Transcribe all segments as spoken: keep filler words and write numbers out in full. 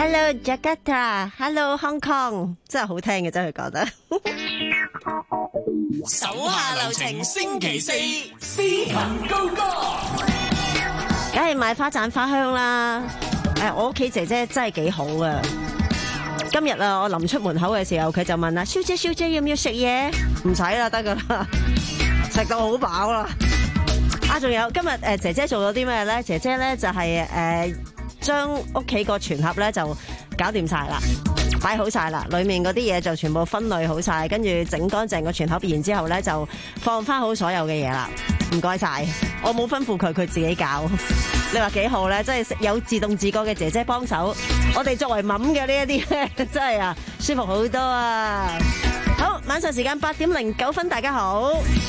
Hello Jakarta, Hello Hong Kong， 真係好聽嘅，真係覺得。 手下留情，星期四司琴高歌， 梗係買花讚花香啦。誒，我屋企姐姐真係幾好啊。今日啊，我臨出門口嘅時候，佢就問啦：小姐小姐要唔要食嘢？唔使啦，得噶啦，食到好飽啦。啊，仲有今日誒姐姐做咗啲咩咧？姐姐咧就係誒將屋企個全盒咧就搞掂晒啦。擺好晒啦，裏面嗰啲嘢就全部分類好晒，跟住整乾淨個全盒，然之後咧就放翻好所有嘅嘢啦。唔該晒，我冇吩咐佢，佢自己搞。你話幾好咧？真係有自動自覺嘅姐姐幫手，我哋作為冧嘅呢一啲咧，真係啊舒服好多啊！好，晚上時間八點零九分，大家好。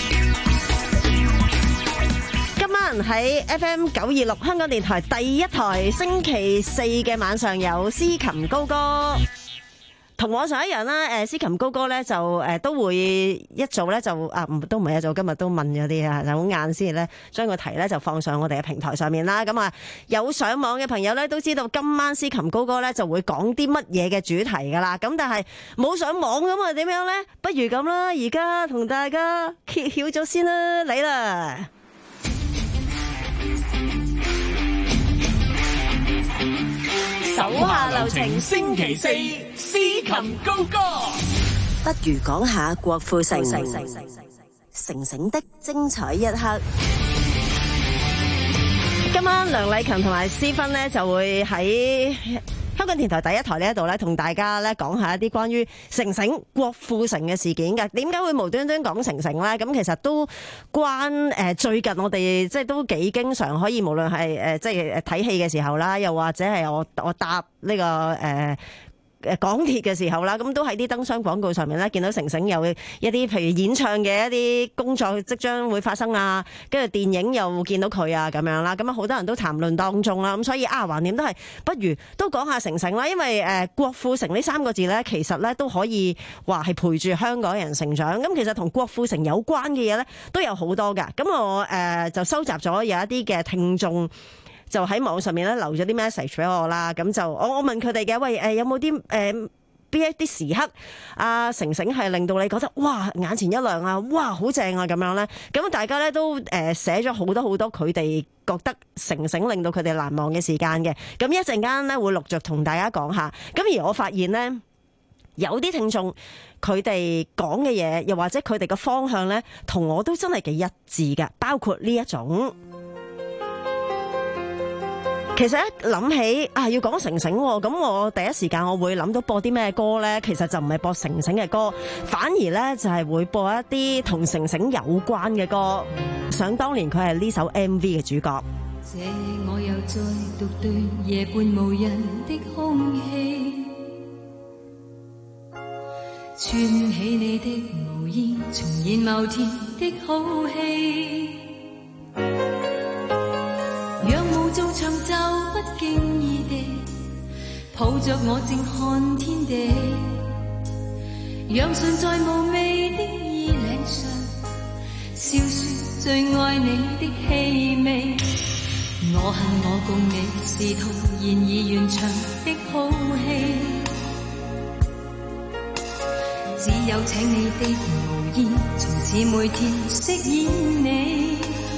今晚喺 F M 九二六香港電台第一台，星期四嘅晚上有司琴高歌。同往常一樣啦，誒司琴高歌咧就誒都會一早咧就啊唔都唔係一早，今日都問咗啲啊，就好晏先咧將個題咧就放上我哋嘅平台上面啦。咁啊有上網嘅朋友咧都知道今晚司琴高歌咧就會講啲乜嘢嘅主題噶啦。咁但係冇上網咁啊點樣咧？不如咁啦，而家同大家揭曉咗先啦，嚟啦！ 手下留情，星期四司琴高歌， 不如講下郭富城，城城的精彩一刻。 今晚梁禮勤同埋思芬呢就會喺香港電台第一台呢一度咧，同大家咧講下一啲關於城城郭富城嘅事件嘅。點解會無端端講城城咧？咁其實都關誒最近我哋即係都幾經常可以，無論係誒即係睇戲嘅時候啦，又或者係我我搭呢個誒誒港鐵嘅時候啦，咁都喺啲燈箱廣告上面咧見到城城有一啲譬如演唱嘅一啲工作即將會發生啊，跟住電影又見到佢啊咁樣啦，咁啊好多人都談論當中啦，咁所以啊橫掂都係不如都講下城城啦，因為誒郭富城呢三個字咧，其實咧都可以話係陪住香港人成長，咁其實同郭富城有關嘅嘢咧都有好多㗎，咁我誒就收集咗有一啲嘅聽眾。就喺網上面咧留咗啲 message 俾我啦，咁就我我問佢哋嘅，喂誒有冇啲誒邊一啲時刻啊城城係令到你覺得哇眼前一亮啊，哇好正啊咁樣咧，咁大家咧都誒寫咗好多好多佢哋覺得城城令到佢哋難忘嘅時間嘅，咁一陣間咧會陸續同大家講下，咁而我發現咧有啲聽眾佢哋講嘅嘢，又或者佢哋嘅方向咧，同我都真係幾一致㗎，包括呢一種。其實一諗起啊，要講城城喎，咁我第一時間我會諗到播啲咩歌呢？其實就唔係播城城嘅歌，反而呢就係會播一啲同城城有關嘅歌。想當年佢係呢首 M V 嘅主角。 這我又再獨對夜半無人的空氣，串起你的毛衣，重現某天的好戲。讓無做長袖不經意地抱着我靜看天地，讓唇在無味的衣領上笑說最愛你的氣味。我恨我共你是徒然而完場的好戲，只有請你的毛衣從此每天飾演你。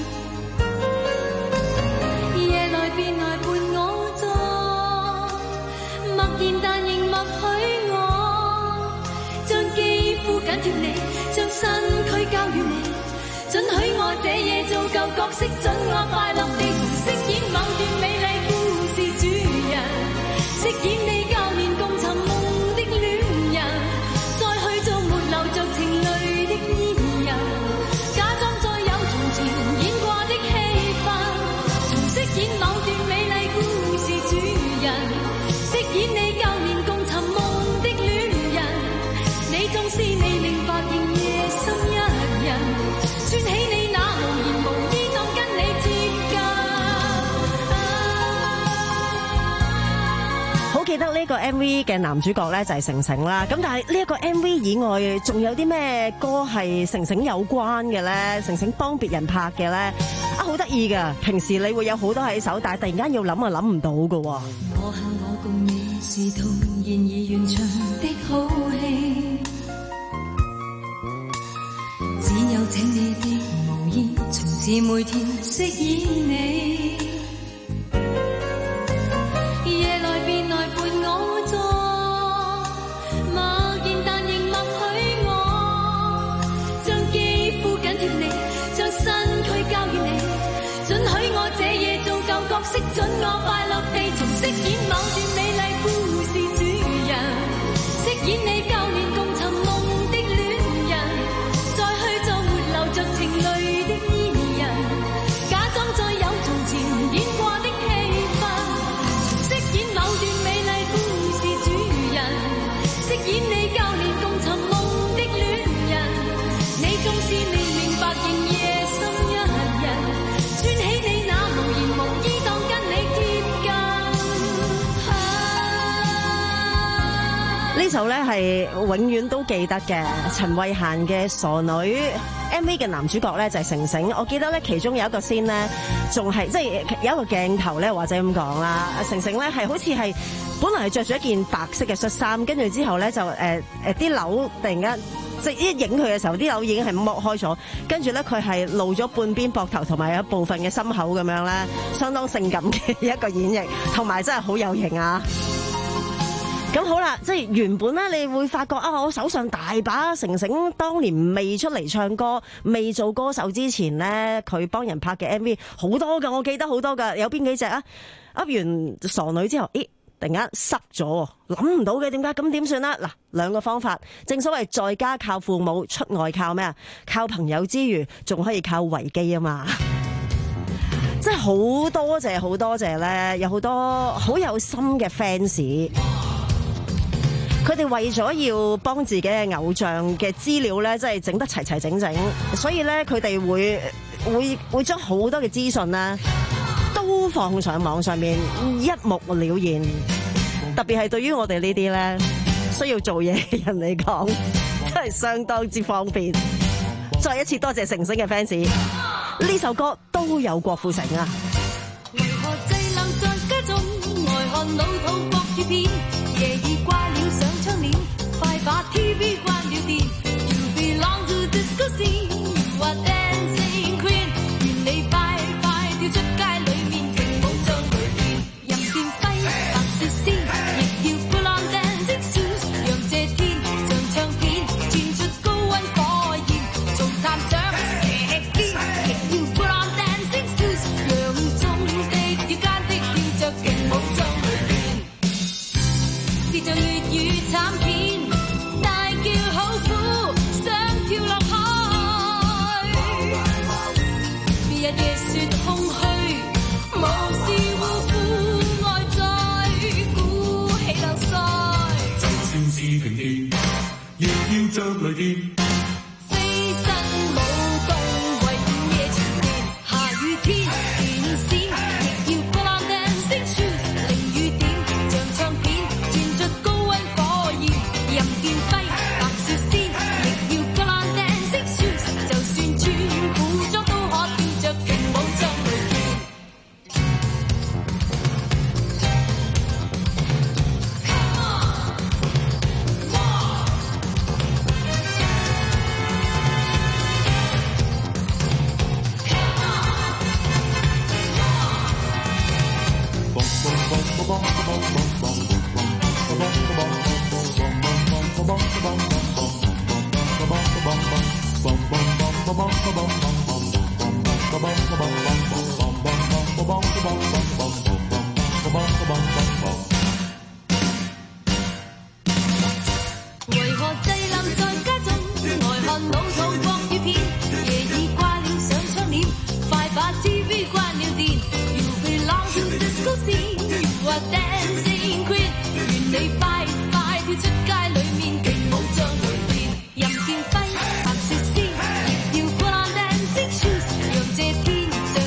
便來伴我坐，默然但仍默許我，將肌膚緊貼你，將身軀交予你，准許我這夜做舊角色，准我快樂地重飾演某段美麗故事主人，飾演你舊年共尋夢的戀人，再去做沒流着情淚的伊人，假裝再有從前演過的戲份，重飾演某段美麗故事主人，飾演你舊年共尋夢的戀人，你縱是未明白仍夜深一人，穿起你那無言無依當跟你接近。 好記得呢個 M V 嘅男主角咧就係城城啦，咁但係呢一個 M V 以外，仲有啲咩歌係城城有關嘅咧？城城幫別人拍嘅咧，啊好得意噶！平時你會有好多喺手，但係突然間要諗啊諗唔到噶。 我恨我共你是童言而完場的好戲，只有請你的無意，從此每天飾演你。夜來便來伴我坐，默然但仍默許我，將肌膚緊貼你，將身軀交予你，准許我這夜做舊角色，准我快樂地重飾演某段美麗故事主人，飾演你舊年共尋夢的戀人，再去做沒流着情淚的伊人，假裝再有從前演過的戲份，飾演某段美麗故事主人，飾演你舊年共尋夢的戀人，你縱是未明白仍夜深一人，穿起你那無言無意當跟你貼近。 呢首呢係永遠都記得嘅陳慧嫻嘅《傻女》M V 嘅男主角呢就係成成，我記得呢其中有一個先呢，仲係即係有一個鏡頭呢，或者咁講啦，成成呢係好似係本來係着住一件白色嘅恤衫，跟住之後呢就誒誒啲紐突然間即係一影佢嘅時候，啲紐已經係剝開咗，跟住呢佢係露咗半邊膊頭同埋有一部分嘅心口咁樣呢，相當性感嘅一個演繹，同埋真係好有型啊！咁好啦，即係原本咧，你會發覺啊，我手上大把成成當年未出嚟唱歌、未做歌手之前咧，佢幫人拍嘅 M V 好多噶，我記得好多噶，有邊幾隻啊？噏完傻女之後，咦，突然間濕咗，諗唔到嘅，點解？咁點算啦？嗱，兩個方法，正所謂在家靠父母，出外靠咩啊？靠朋友之餘，仲可以靠維基啊嘛！真係好多謝好多謝咧，有好多好有心嘅 fans。佢哋為咗要幫自己嘅偶像嘅資料咧，真係整得齊齊整整，所以咧佢哋會會會將好多嘅資訊咧都放上網上面，一目了然。特別係對於我哋呢啲咧需要做嘢嘅人嚟講，真係相當之方便。再一次多謝成成嘅 fans， 呢首歌都有郭富城啊！ 為何滯留在家中，呆看老土國語片，夜已掛了上窗簾，快把 T V 關了電。You belong to disco scene, you are dancing queen， 願你快快跳出街裏面，勁舞將佢變。任劍輝白雪仙，亦要 put on dancing shoes， 讓這天像唱片傳出高溫火焰，做探長射箭，亦要 put on dancing shoes， 讓中地跳間的跳着勁舞將佢變。跌着粵語慘片，大叫好苦，想跳落海。別日夜雪空虛，無視護膚愛在鼓起流腮。 就算是停電，亦要着雷電。 飛身舞動為午夜前面，下雨天電線，亦要 put on dancing shoes， 淋雨點像唱片傳出高溫火焰。任劍輝白雪仙，亦要 put on dancing shoes， 就算穿古裝都可跳着勁舞將佢變。為何滯留在家中，呆看老土國語片，夜已掛了上窗簾，快把 T V 關了電。You belong to disco scene， you are dancing queen， 願你快快跳出街裏面，勁舞將佢變。任劍輝白雪仙，亦要 put on dancing shoes， 讓這天像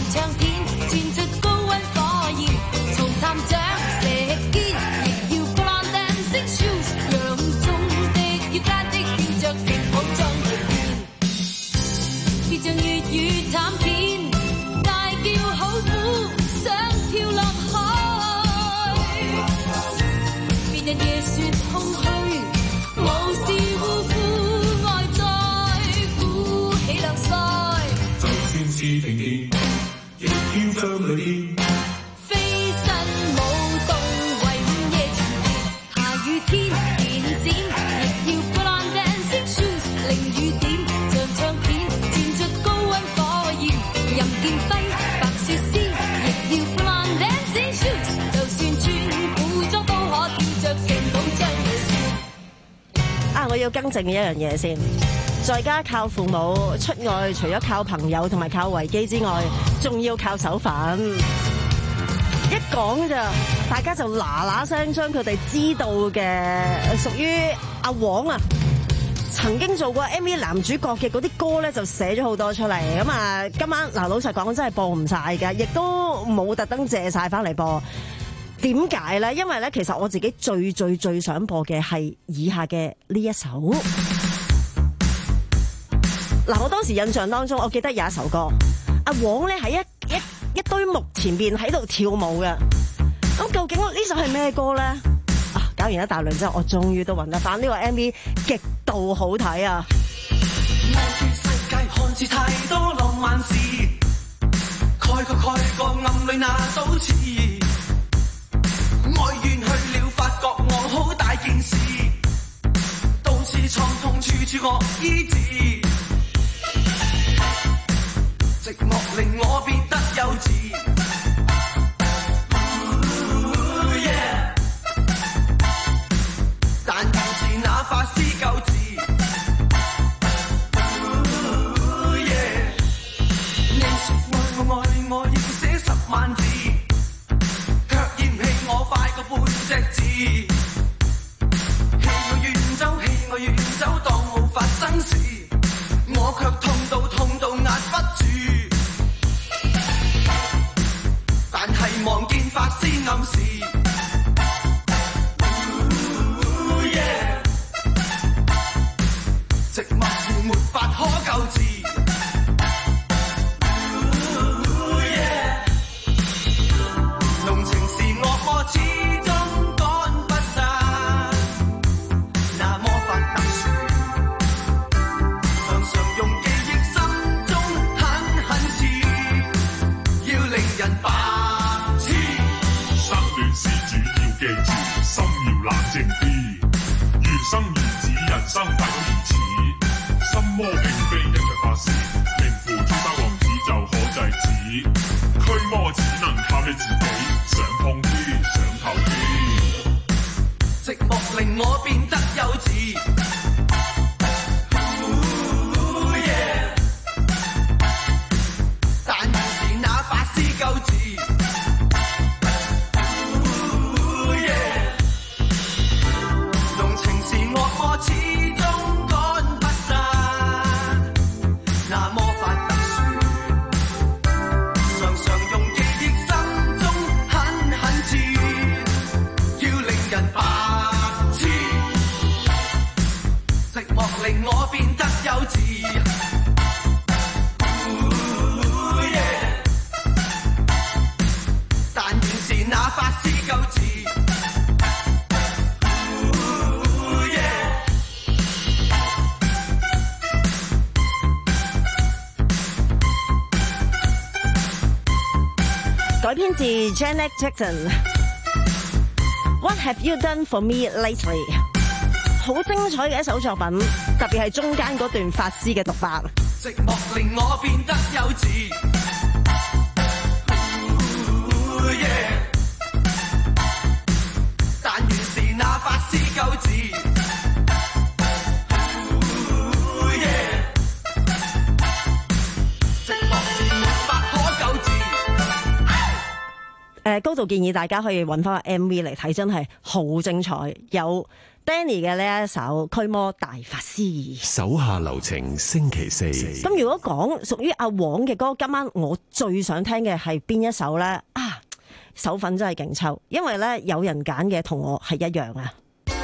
日夜說空虛，無視護膚愛在鼓起兩腮， 就算是停電，亦要將淚電。 飛身舞動為午夜前電，下雨天電剪，亦要 put on dancing shoes， 淋雨點像唱片，轉出高溫火焰，任劍揮白雪絲，亦要 put on dancing shoes， 就算穿古裝都可跳着城堡將你笑。 啊！我要更正一樣嘢先，在家靠父母，出外除咗靠朋友同埋靠維基之外，仲要靠手份。一講咋，大家就嗱嗱聲將佢哋知道嘅屬於阿黃啊，曾經做過 M V 男主角嘅嗰啲歌咧，就寫咗好多出嚟。咁啊，今晚嗱老實講真係播唔晒㗎，亦都冇特登借晒翻嚟播。點解咧？因為咧，其實我自己最最最想播嘅係以下嘅呢一首。嗱，我當時印象當中，我記得有一首歌，阿黃咧喺一一一堆木前邊喺度跳舞嘅。咁究竟呢首係咩歌咧？啊，搞完一大輪之後，我終於都揾得翻呢個 M V， 極度好睇啊！ 望住世界看似太多浪漫事，蓋個蓋個暗裏那都似，愛怨去了發覺我好大件事，到處創痛處處惡醫治，寂寞令我變得幼稚。但願是那法師救治。你說愛我愛我要寫十萬字，卻嫌棄我快過半隻字。棄我遠走，棄我遠走，當冇發生事，我卻痛到痛到壓不住。但係望見法師暗示，寂寞是沒法可救治。濃情是惡魔始終趕不散，那魔法特殊，常常用記憶心中狠狠刺，要令人白痴。 生戀施主要記住，心要冷靜啲。緣生緣子，人生大都如此。心魔並非一場法事，名符諸包王子就可制止。驅魔只能靠你自己，想痛啲，想透啲。 寂寞令我變得幼稚。但願是那法師救治。濃情是惡魔始終趕不散，那魔法特殊，常常用記憶心中狠狠刺，要令人白痴。寂寞令我變得幼稚。但願是那法師救治。 改編自 Janet Jackson。What have you done for me lately？ 好精彩嘅一首作品，特別係中間嗰段法師嘅獨白。 寂寞令我變得幼稚。但願是那法師救治。寂寞是沒法可救治。 誒，高度建議大家可以揾翻個 M V 嚟睇，真係好精彩。有 Danny 嘅呢一首《驅魔大法師》。 手下留情，星期四。 咁如果講屬於阿黃嘅歌，今晚我最想聽嘅係邊一首呢？啊，手粉真係勁抽，因為咧有人揀嘅同我係一樣啊！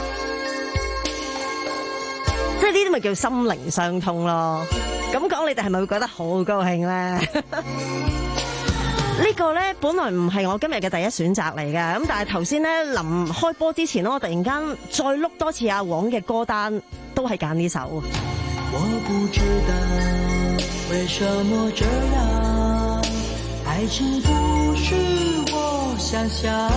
即係呢啲咪叫心靈相通咯。咁講你哋係咪會覺得好高興咧？ 呢個呢，本來唔係我今日嘅第一選擇嚟嘅，咁但係頭先呢，臨開波之前呢，我突然間再碌多次阿黃嘅歌單，都係揀呢首。 我不知道為什麼這樣，愛情不是我想象，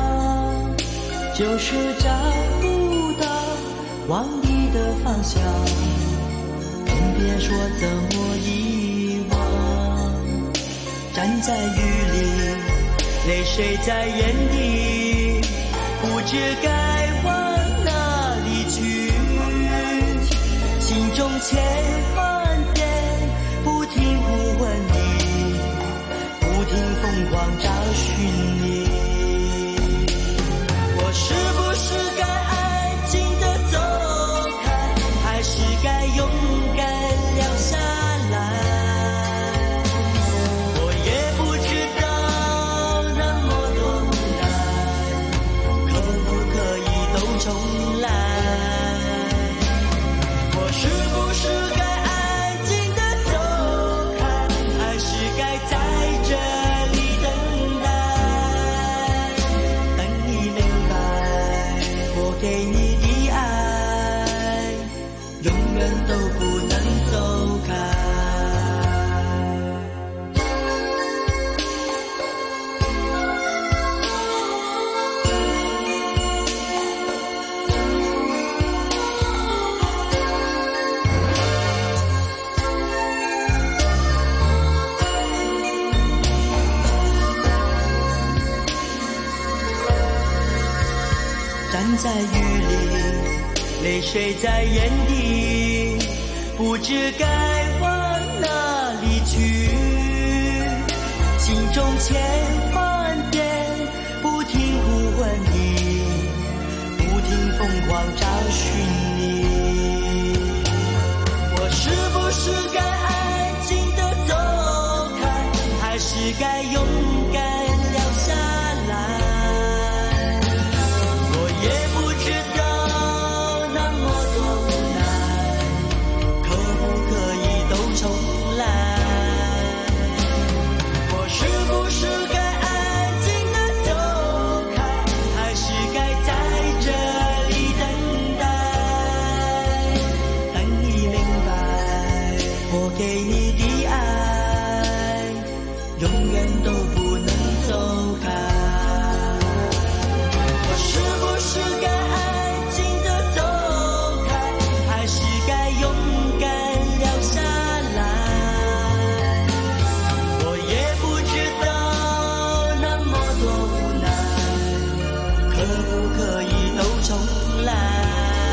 就是找不到往你的方向，更別說怎麼遺忘。站在雨裏，淚水在眼底，不知該往哪裡去，心中千萬遍不停呼喚你，不停瘋狂找尋你。我是不是該安靜地走開，還是該勇敢留下來？重來，我是不是該安靜地走開，還是該在這裡等待，等你明白，我給你的愛永遠都不能走開。站在雨裡，淚水在眼底，不知該往哪裡去，心中千萬遍不停呼喚你，不停瘋狂找尋你。我是不是該安靜地走開，還是該勇敢留下來？也不知道那麼多無奈，可不可以都重來？我是不是該安靜地走開，還是該在這裡等待，等你明白，我給你的愛永遠都不能走開。是該安靜地走開，還是該勇敢留下來？我也不知道那麼多無奈，可不可以都重來？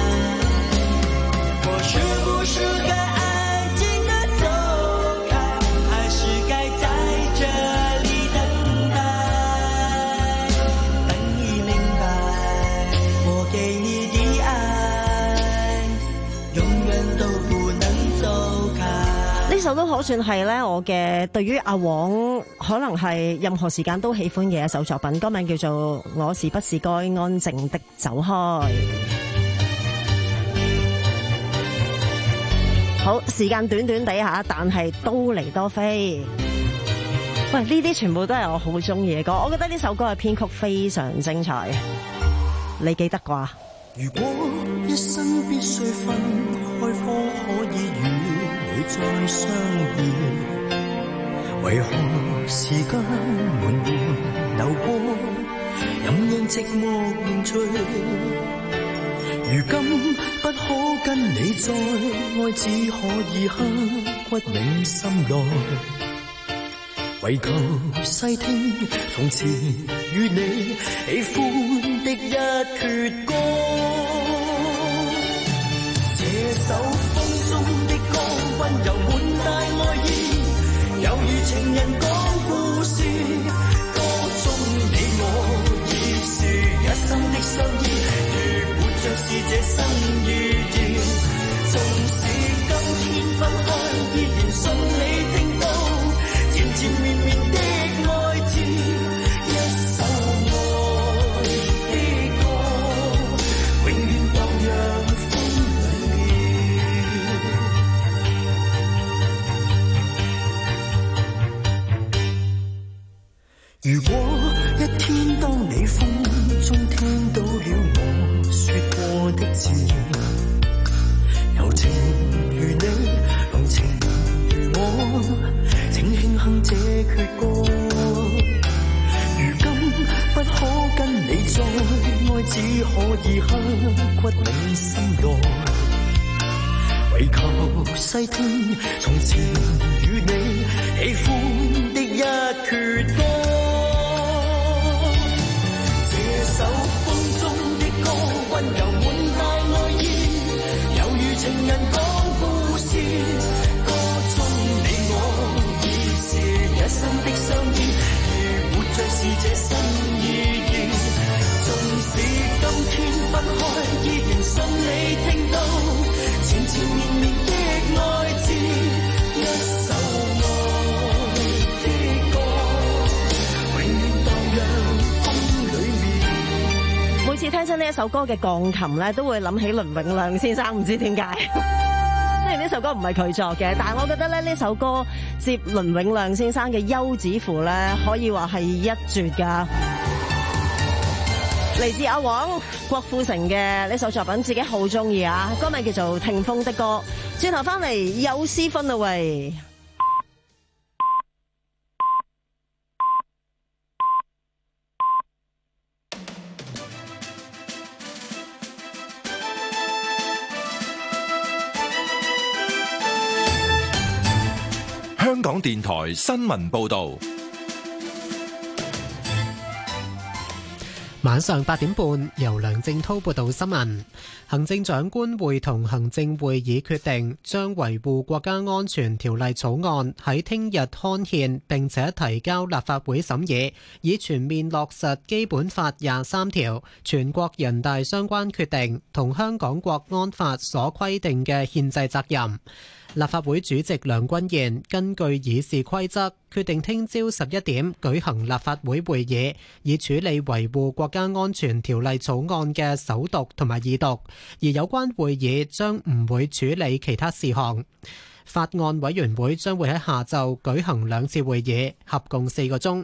我是不是該安靜地走開，還是該在這裡等待，等你明白，我給你的愛永遠都不能走開。 呢首都可算係咧我嘅對於阿黃可能係任何時間都喜歡嘅一首作品，歌名叫做《我是不是該安靜的走開》。好，時間短短地下，但係都嚟多飛。喂，呢啲全部都係我好中意嘅歌，我覺得呢首歌嘅編曲非常精彩。你記得啩？ 如果一生必須分開，可可以與你再相遇？為何時間緩緩流過，任讓寂寞凝聚？如今不可跟你再愛，只可以刻骨銘心內。為求細聽從前與你喜歡的一闕歌，這首風中的歌溫柔滿帶愛意，猶如情人講故事，歌中你我已是一生的相依，如活着是這生遇見，縱使今天分開，依然信你聽到纏纏綿綿的愛字，一首愛的歌，永遠蕩漾風裏。 自然，柔情如你，濃情如我，請慶幸這闕歌。如今不可跟你再愛，只可以刻骨銘心內。為求西天，從前與你喜歡的一闕歌。這首風中的歌，溫柔滿帶愛意，猶如情人講故事。歌中你我已是一生的相依，而活着是這新意義。縱使今天分開，依然想你聽到纏纏綿綿的愛字，一首愛的歌，永遠蕩漾風裏面。 每次聽親呢一首歌嘅鋼琴咧，都會諗起倫永亮先生，唔知點解。雖然呢首歌唔係佢作嘅，但係我覺得咧呢首歌接倫永亮先生嘅《休止符》咧，可以話係一絕㗎。嚟自阿黃郭富城嘅呢首作品，自己好中意啊！歌名叫做《聽風的歌》。轉頭翻嚟有私分啦喂！ 香港電台新聞報導。 晚上八點半，由梁正滔報道新聞。行政長官會同行政會議決定，將維護國家安全條例草案喺聽日刊憲並且提交立法會審議，以全面落實基本法廿三條、全國人大相關決定同香港國安法所規定嘅憲制責任。立法會主席梁君彥根據議事規則決定聽朝十一點舉行立法會會議，以處理維護國家安全條例草案嘅首讀同埋二讀，而有關會議將唔會處理其他事項。法案委員會將會喺下晝舉行兩次會議，合共四個鐘。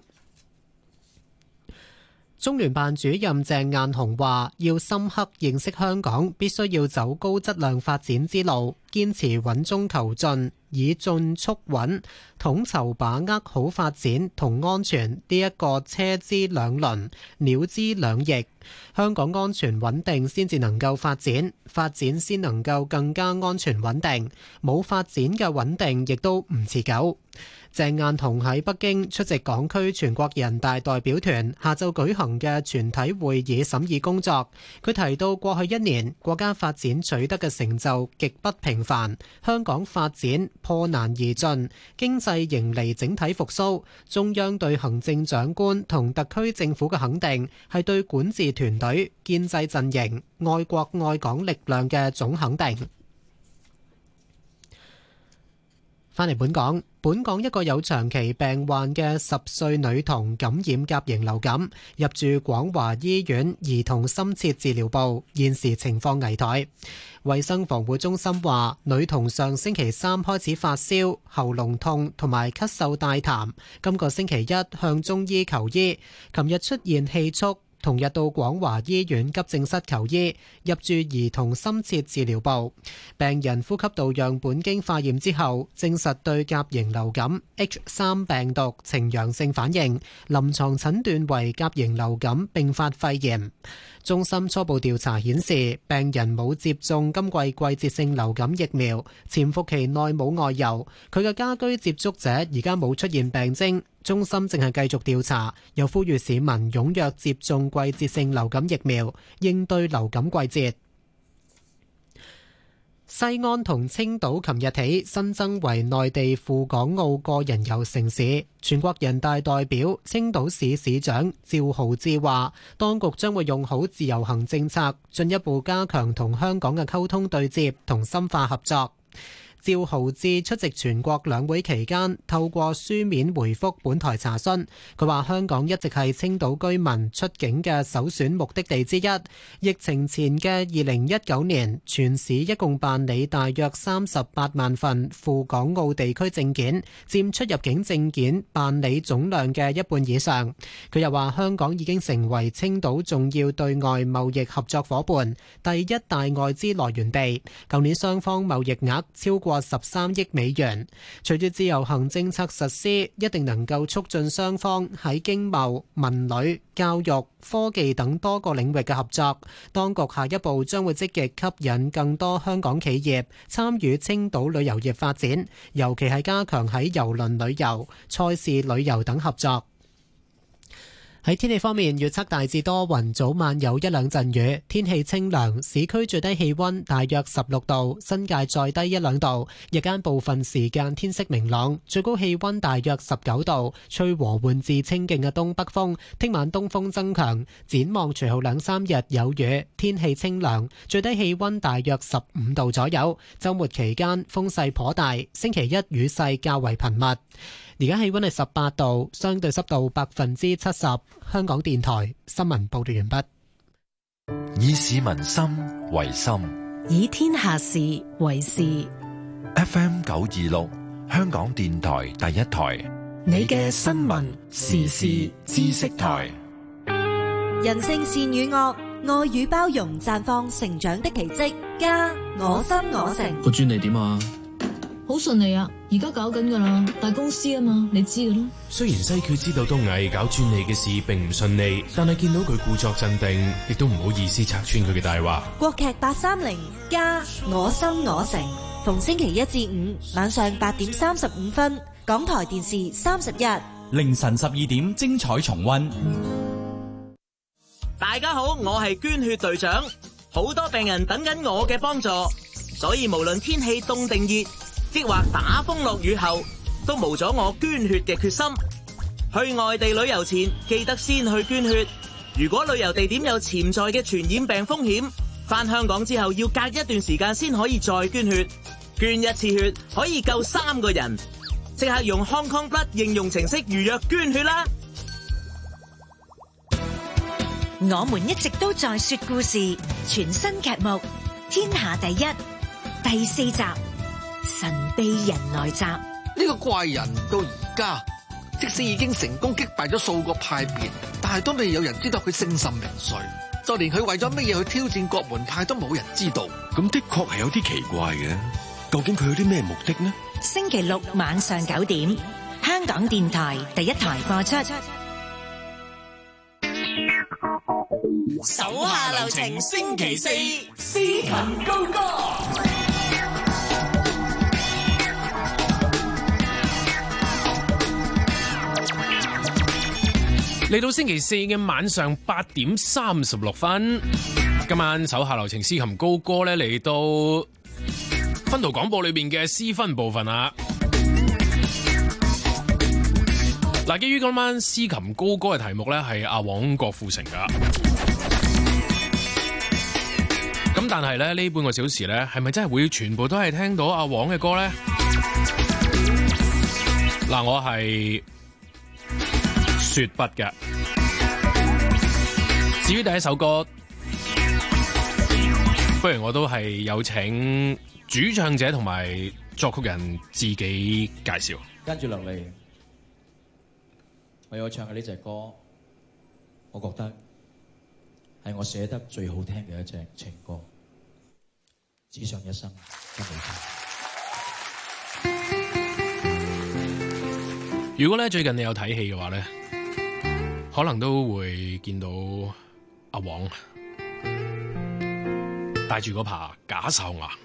中聯辦主任鄭雁雄話，要深刻認識香港，必須要走高質量發展之路，堅持穩中求進，以進促穩，統籌把握好發展同安全呢一個車之兩輪、鳥之兩翼。香港安全穩定先至能夠發展，發展先能夠更加安全穩定。冇發展嘅穩定亦都唔持久。鄭雁雄喺北京出席港區全國人大代表團下晝舉行嘅全體會議審議工作。佢提到過去一年國家發展取得嘅成就極不平凡，香港發展破難而進，經濟迎嚟整體復甦。中央對行政長官同特區政府嘅肯定，係對管治團隊、建制陣營、愛國愛港力量嘅總肯定。返嚟本港，本港一個有長期病患嘅十歲女童感染甲型流感，入住廣華醫院兒童深切治療部，現時情況危殆。衛生防護中心話，女童上星期三開始發燒、喉嚨痛同埋咳嗽帶痰，今個星期一向中醫求醫，琴日出現氣促。同日到廣華醫院急症室求醫，入住兒童深切治療部。病人呼吸道樣本經化驗之後，證實對甲型流感 H 三 病毒呈陽性反應，臨床診斷為甲型流感併發肺炎。中心初步調查顯示，病人冇接種今季季節性流感疫苗，潛伏期內冇外遊，佢嘅家居接觸者而家冇出現病徵。中心正係繼續調查，又呼籲市民踴躍接種季節性流感疫苗，應對流感季節。西安同青島琴日起新增為內地赴港澳個人遊城市。全國人大代表、青島市市長趙豪志話，當局將會用好自由行政策，進一步加強同香港嘅溝通對接同深化合作。 趙豪志出席全國兩會期間，透過書面回覆本台查詢。佢話香港一直係青島居民出境嘅首選目的地之一。疫情前嘅二零一九年，全市一共辦理大約三十八萬份赴港澳地區證件，佔出入境證件辦理總量嘅一半以上。佢又話香港已經成為青島重要對外貿易合作夥伴，第一大外資來源地。舊年雙方貿易額超過十三億美元。隨住自由行政策實施，一定能夠促進雙方喺經貿、文旅、教育、科技等多個領域嘅合作。當局下一步將會積極吸引更多香港企業參與青島旅遊業發展，尤其係加強喺郵輪旅遊、賽事旅遊等合作。喺天氣方面，預測大致多雲，早晚有一兩陣雨，天氣清涼，市區最低氣溫大約十六度，新界再低一兩度。日間部分時間天色明朗，最高氣溫大約十九度，吹和緩至清勁嘅東北風。聽晚東風增強，展望隨後兩三日有雨，天氣清涼，最低氣溫大約十五度左右。週末期間風勢頗大，星期一雨勢較為頻密。而家氣溫係十八度，相對濕度百分之七十。香港電台新聞報道完畢。 以市民心為心， 以天下事為事。 F M 九二六，香港電台第一台， 你嘅新聞時事知識台。 人性善與惡，愛與包容，綻放成長的奇蹟。家我心我城。 個專利點啊？ 好順利啊！而家搞緊噶啦，大公司啊嘛，你知噶啦。 雖然西決知道東藝搞專利嘅事並唔順利，但係見到佢故作鎮定，亦都唔好意思拆穿佢嘅大話。 國劇八三零家我心我城，逢星期一至五晚上八點三十五分，港台電視三十一， 凌晨十二點精彩重溫。 大家好，我係捐血隊長，好多病人等緊我嘅幫助，所以無論天氣凍定熱，抑或打風落雨後，都無阻我捐血嘅決心。去外地旅遊前，記得先去捐血。如果旅遊地點有潛在嘅傳染病風險，返香港之後要隔一段時間先可以再捐血。捐一次血可以救三個人，即刻用 Hong Kong Blood 應用程式預約捐血啦！ 我們一直都在說故事，全新劇目《天下第一》第四集。神秘人來襲， 呢個怪人到而家，即使已經成功擊敗咗數個派別，但係都未有人知道佢姓甚名誰，就連佢為咗乜嘢去挑戰各門派都冇人知道。 咁的確係有啲奇怪嘅，究竟佢有啲咩目的呢？ 星期六晚上九點，香港電台第一台播出。 手下留情，星期四司琴高歌。 嚟到星期四嘅晚上八點三十六分，今晚手下留情司琴高歌咧嚟到分途廣播裏邊嘅私分部分啊！嗱，基於今晚司琴高歌嘅題目咧係阿黃郭富城噶，咁但係咧呢半個小時咧係咪真係會全部都係聽到阿黃嘅歌咧？嗱，我係說不嘅。至於第一首歌，不如我都係有請主唱者同埋作曲人自己介紹。 跟住落嚟，我要唱嘅呢隻歌，我覺得係我寫得最好聽嘅一隻情歌，只想一生跟你聽。 如果咧最近你有睇戲嘅話咧，可能都會見到阿黃戴住嗰棚假哨牙，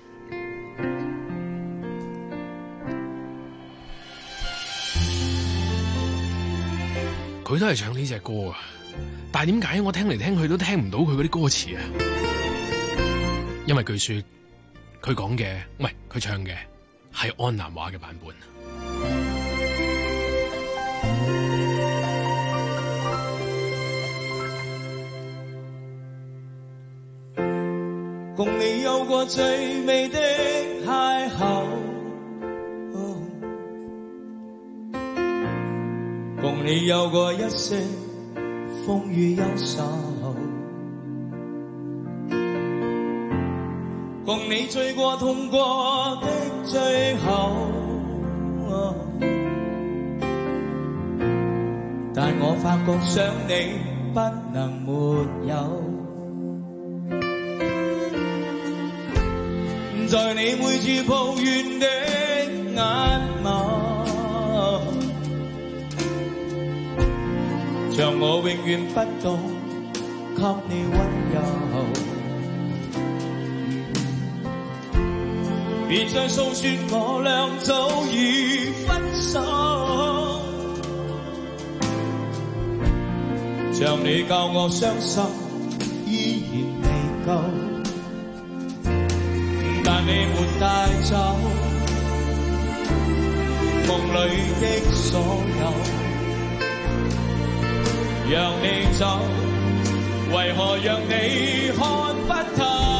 佢都係唱呢隻歌啊！但係點解我聽嚟聽去都聽唔到佢嗰啲歌詞啊？因為據說佢講嘅唔係佢唱嘅係安南話嘅版本。 共你有過最美的邂逅， 共你有過一些風雨憂愁，共你醉過痛過的最後，但我發覺想你不能沒有，在你每次抱怨的眼眸，像我永遠不懂給你溫柔。別再訴說我倆早已分手，像你教我傷心依然未夠，但你沒帶走夢裏的所有，讓你走，為何讓你看不透？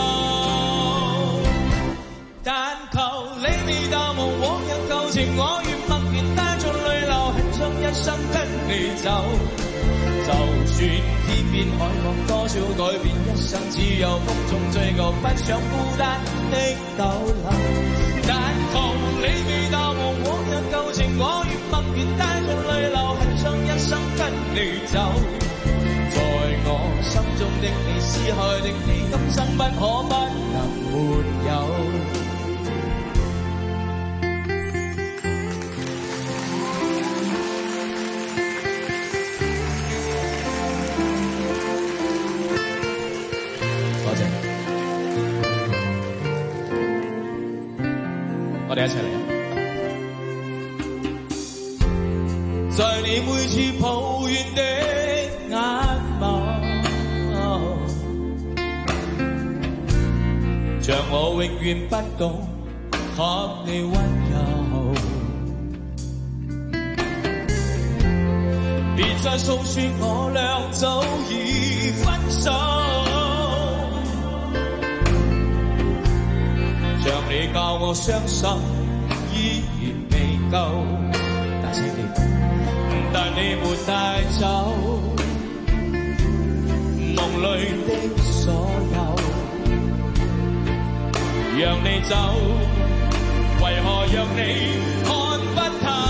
但求你未淡忘往日舊情，我願默然帶着淚流，很想一生跟你走。就算天邊海角多少改變，一生只有風中追求，不想孤單的逗留。但求你未淡忘往日舊情，我願默然帶着淚流，很想一生跟你走。在我心中的你，撕開的你，今生不可不能沒有。我哋一齊嚟啊！在你每次抱怨的眼眸，像我永遠不懂給你溫柔。別再訴說我倆早已分手，像你教我傷心依然未夠，大聲啲，但你沒帶走夢裏的所有，讓你走，為何讓你看不透？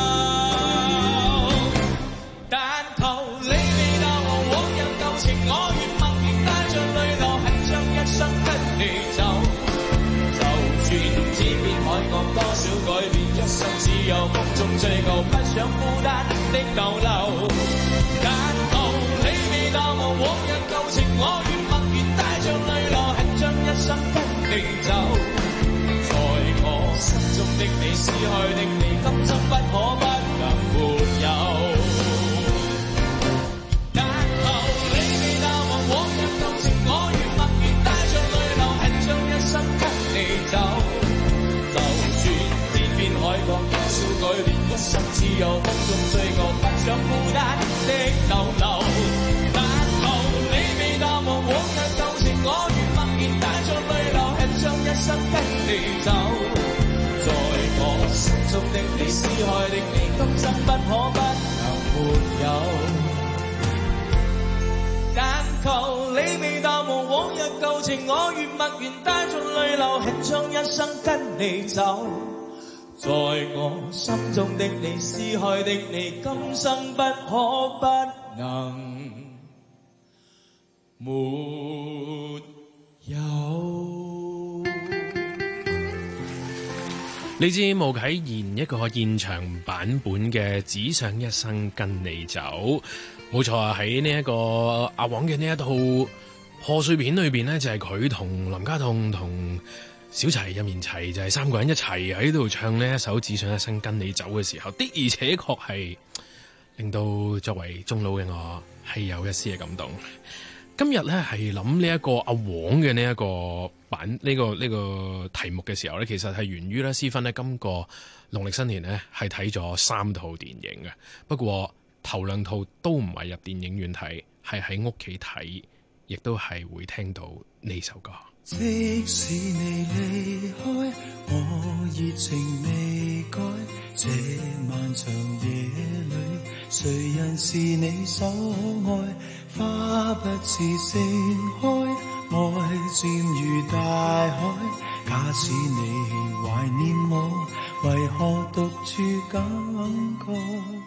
但求你未淡忘往日舊情，我願默然帶着淚流，很想一生跟你走。天邊海角多少改變，一生只有夢中追求，不想孤單的逗留。但求你未淡忘往日舊情，我願默然帶着淚流，很想一生跟你走。在我心中的你，撕開的你，今生不可不能沒有。但求你未淡忘往日舊情，我願默然帶着淚流，很想一生跟你走。海角多少改變，一生只有風中追求，不想孤單的逗留。但求你未淡忘往日舊情，我願默然帶着淚流，很想一生跟你走。在我心中的你，撕開的你，今生不可不能沒有。但求你未淡忘往日舊情，我願默然帶着淚流，很想一生跟你走。在我心中的你，撕開的你，今生不可不能沒有。 呢支巫啟賢一個現場版本嘅《只想一生跟你走》，冇錯啊！喺呢一個阿黃嘅呢一套賀歲片裏邊呢，就係佢同林家棟同小齊任賢齊就係三個人一齊喺度唱呢一首《只想一生跟你走》嘅時候，的而且確係令到作為中老嘅我係有一絲嘅感動。今日咧係諗呢一個阿黃嘅呢一個版呢、呢個呢、呢個題目嘅時候咧，其實係源於咧思芬咧今個農曆新年咧係睇咗三套電影嘅，不過頭兩套都唔係入電影院睇，係喺屋企睇。 亦都係會聽到呢首歌。 即使你離開，我熱情未改，這漫長夜裏，誰人是你所愛？花不似盛開，愛漸如大海。假使你懷念我，為何獨處感慨？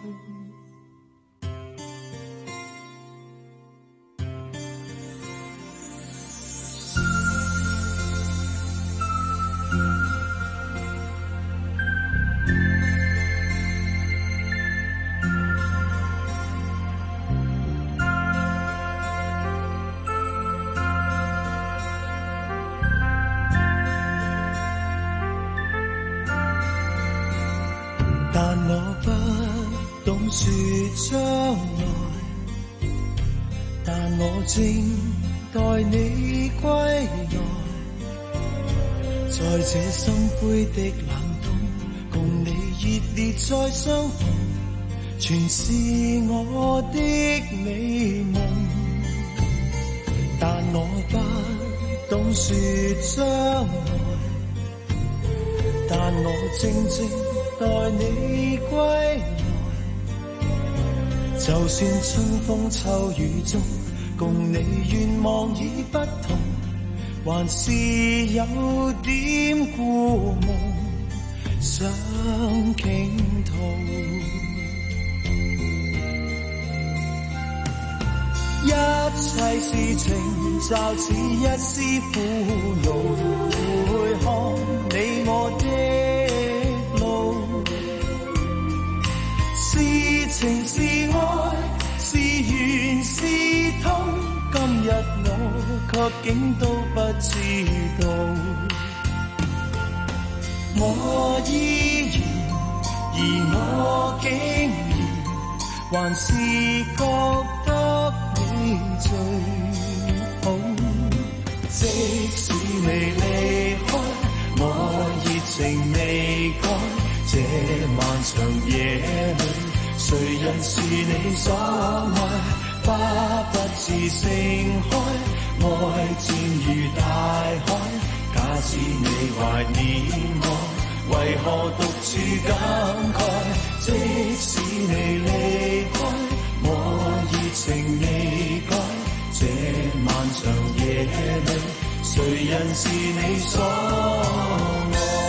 但我不懂說將來，但我正待你歸來。在這心灰的冷冬，共你熱烈再相逢，全是我的美夢。但我不懂說將來，但我正正待你歸來。就算春風秋雨中，共你願望已不同，還是有點故夢想傾吐。一切事情就似一絲苦惱，回看你我的路，是情是愛，是緣是痛，今日我卻竟都不知道。我依然，而我竟然還是覺得你最好。即使你離開，我熱情未改，這漫長夜裏，誰人是你所愛？花不似盛開，愛漸如大海。假使你懷念我，為何獨處感慨？即使你離開，我熱情未改，這漫長夜裏，誰人是你所愛？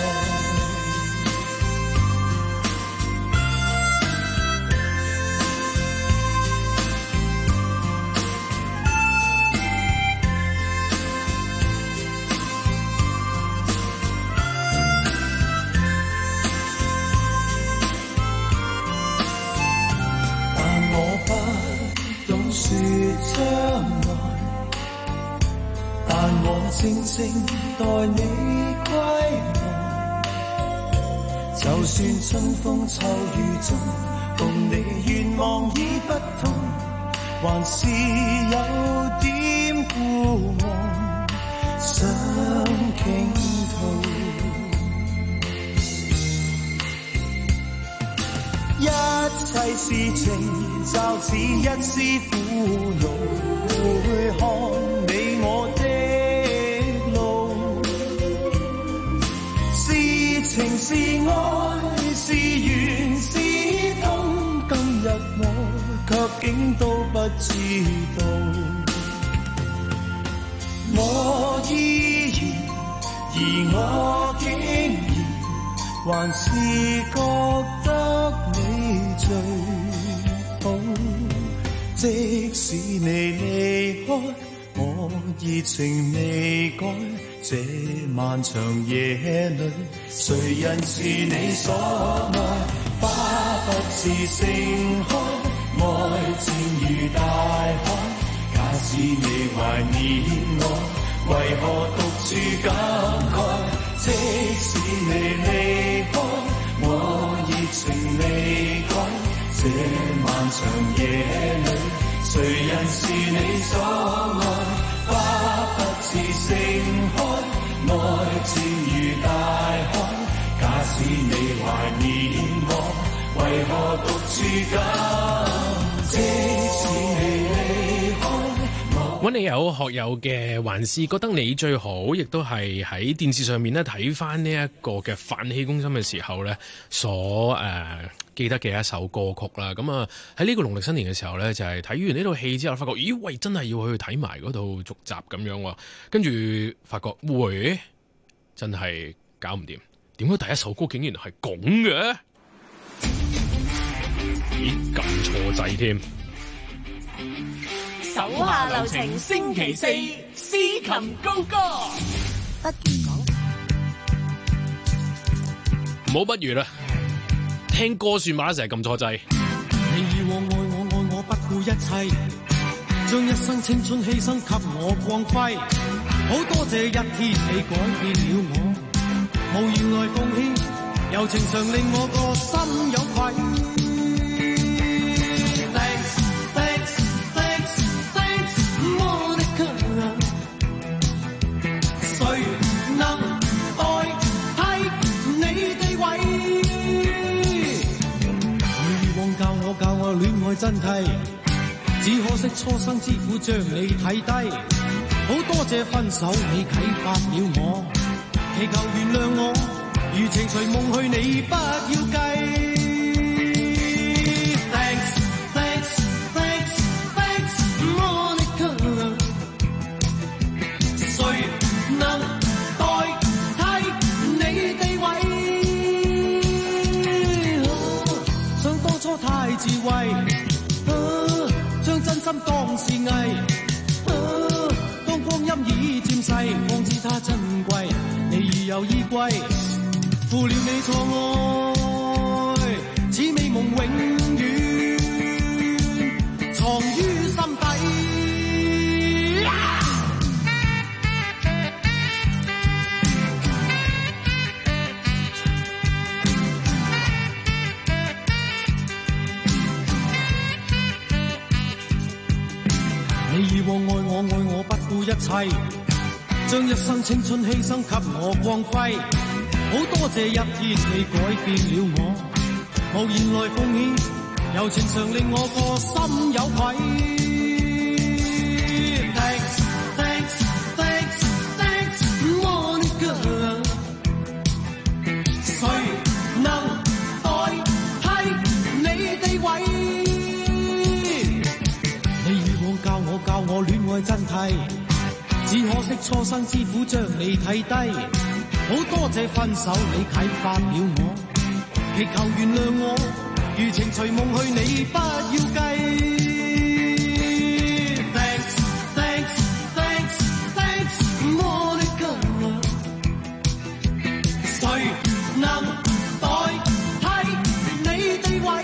將來，但我靜靜待你歸來。就算春風秋雨中，共你願望已不同，還是有點故夢想傾吐。一切事情就似一絲苦惱，回看你我的路，是情是愛，是緣是痛，今日我卻竟都不知道。我依然，而我竟然還是覺得你最好。即使你離開，我熱情未改，這漫長夜裏，誰人是你所愛？花不似盛開，愛漸如大海。假使你懷念我，為何獨處感慨？即使你離開，我熱情未改，這漫長夜裏，誰人是你所愛？花不似盛開，愛漸如大海。假使你懷念我，為何獨處感？即使你離開。 溫揾你有學友嘅，還是覺得你最好，亦都係喺電視上面咧睇翻呢一個嘅飯氣攻心嘅時候咧，所誒、呃、記得嘅一首歌曲啦。咁啊喺呢個農曆新年嘅時候咧，就係、是、睇完呢套戲之後，發覺咦喂，真係要去睇埋嗰套續集咁樣喎。跟住發覺喂，真係搞唔掂，點解第一首歌竟然係咁嘅？咦，撳錯掣添！ 手下留情，星期四司琴高歌。 不如講， 唔好不如啦，聽歌算話成日撳錯掣。 你以往愛我愛我不顧一切，將一生青春犧牲給我光輝。好多謝一天你改變了我，無言來奉獻，柔情常令我個心有愧。教我戀愛真諦，只可惜初生之虎將你睇低。好多謝分手你啟發了我，祈求原諒我，如情隨夢去你不要計。Thanks thanks thanks thanks Monica， 誰能代替你地位？想當初太智慧，啊，將真心當是藝，啊，當光陰已漸逝，方知它珍貴。你已有依歸，負了你錯愛，此美夢永遠藏於心底。你以往愛我愛我不顧一切，將一生青春犧牲給我光輝。好多謝一天你改變了我，無言來奉獻，柔情常令我個心有愧。Thanks thanks thanks thanks Monica， 誰能代替你地位？教我教我戀愛真諦，只可惜初生之虎將你睇低。好多謝分手你啟發了我，祈求原諒我，如情隨夢去你不要計。Thanks thanks thanks thanks Monica， 誰能代替你地位？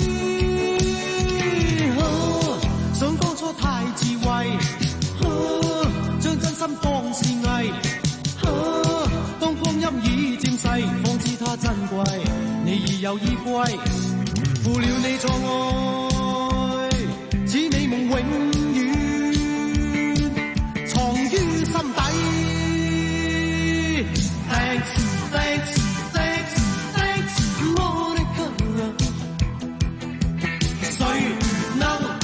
太智慧，啊，將真心當是藝，啊，當光陰已漸逝，方知它珍貴。你已有依歸，負了你錯愛，此美夢永遠藏於心底。Thanks thanks thanks thanks Monica， 誰能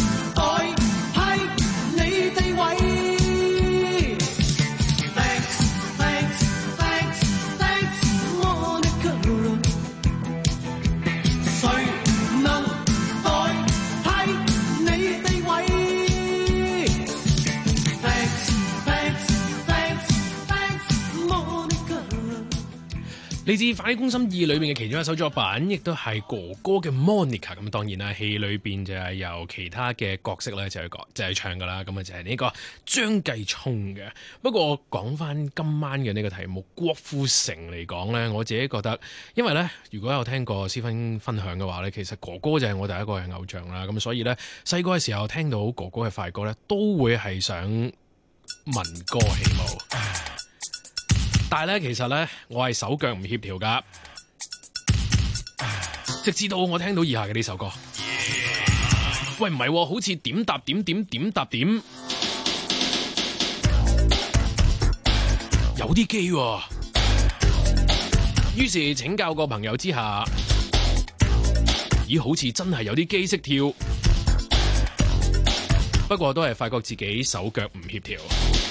嚟自《飯氣攻心二》裏邊嘅其中一首作品，亦都係哥哥嘅 Monica。咁當然啦，戲裏邊就係由其他嘅角色咧就係講就係唱噶啦。咁啊就係呢個張繼聰嘅。不過講翻今晚嘅呢個題目，郭富城嚟講咧，我自己覺得，因為咧如果有聽過思芬分享嘅話咧，其實哥哥就係我第一個嘅偶像啦。咁所以咧細個嘅時候聽到哥哥嘅快歌咧，都會係想聞歌起舞。但係咧，其實咧，我係手腳唔協調噶，直至到我聽到以下嘅呢首歌。喂，唔係，好似點答點點點答點，有啲機喎。於是請教個朋友之下，咦，好似真係有啲機識跳。 不過都係發覺自己手腳唔協調。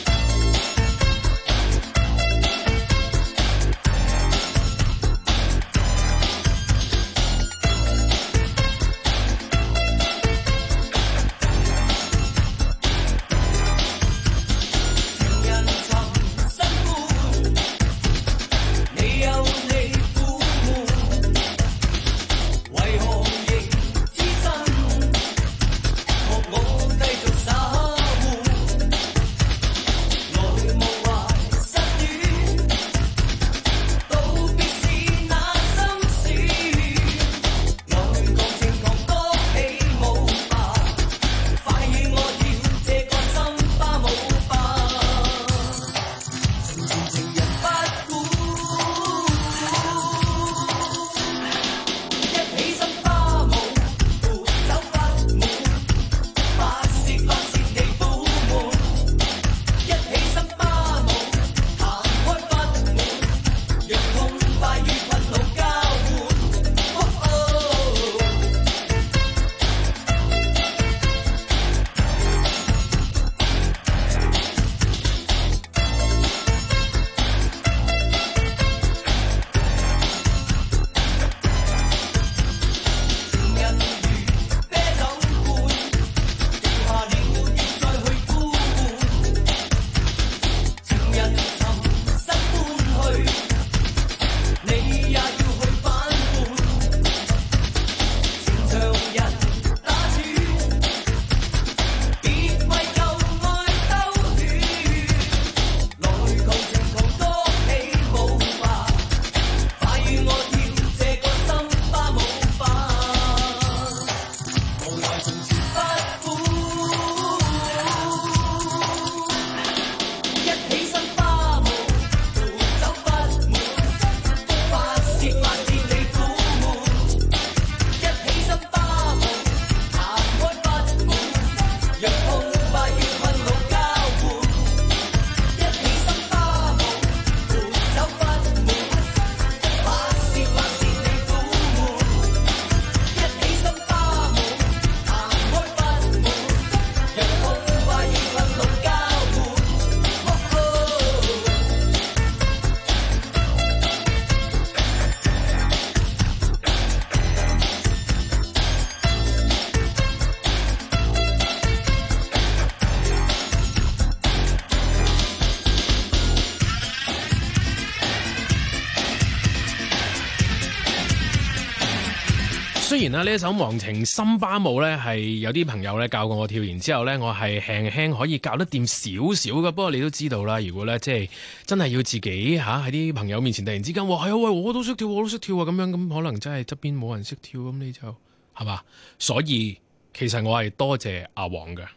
雖然呢一首忘情森巴舞呢係有啲朋友咧教過我跳，然之後呢我係輕輕可以教得掂少少嘅。不過你都知道啦，如果呢即係真係要自己嚇喺啲朋友面前突然之間話係啊喂，我都識跳，我都識跳啊咁樣，咁可能真係側邊冇人識跳，咁你就係嘛？所以其實我係多謝阿黃嘅，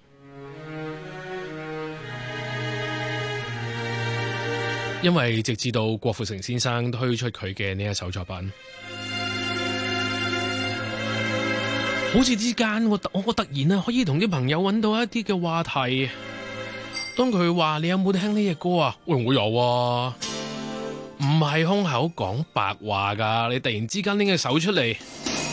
因為直至到郭富城先生推出佢嘅呢一首作品。好似之間我我我突然啊可以同啲朋友揾到一啲嘅話題，當佢話你有冇聽呢隻歌啊？喂，我有啊，唔係空口講白話噶，你突然之間拎隻手出嚟，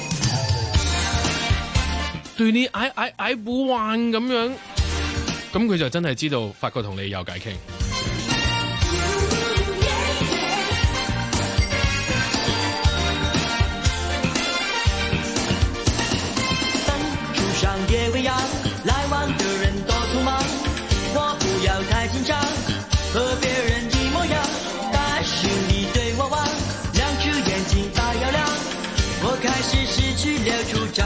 對你嗌嗌嗌不完咁樣，咁佢就真係知道發覺同你有偈傾。 夜未央，来往的人多匆忙，我不要太紧张，和别人一模样，但是你对我望，两只眼睛大又亮，我开始失去了主张。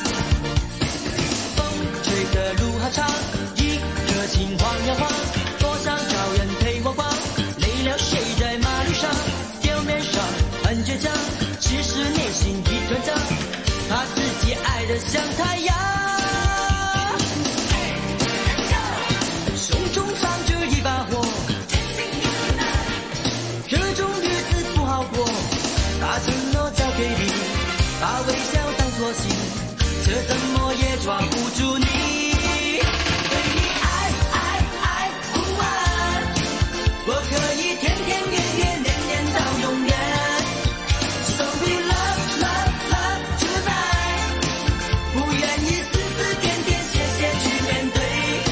风吹的路好长，一颗心晃呀晃，多想找人陪我逛，累了睡在马路上，表面上很倔强，其实内心一团糟，怕自己爱得像太阳。把承诺交给你，把微笑当作信，这怎么也抓不住你。对你爱爱爱不完，我可以天天月月年年到永远。So we love love love tonight， 不愿意丝丝点点谢谢去面对。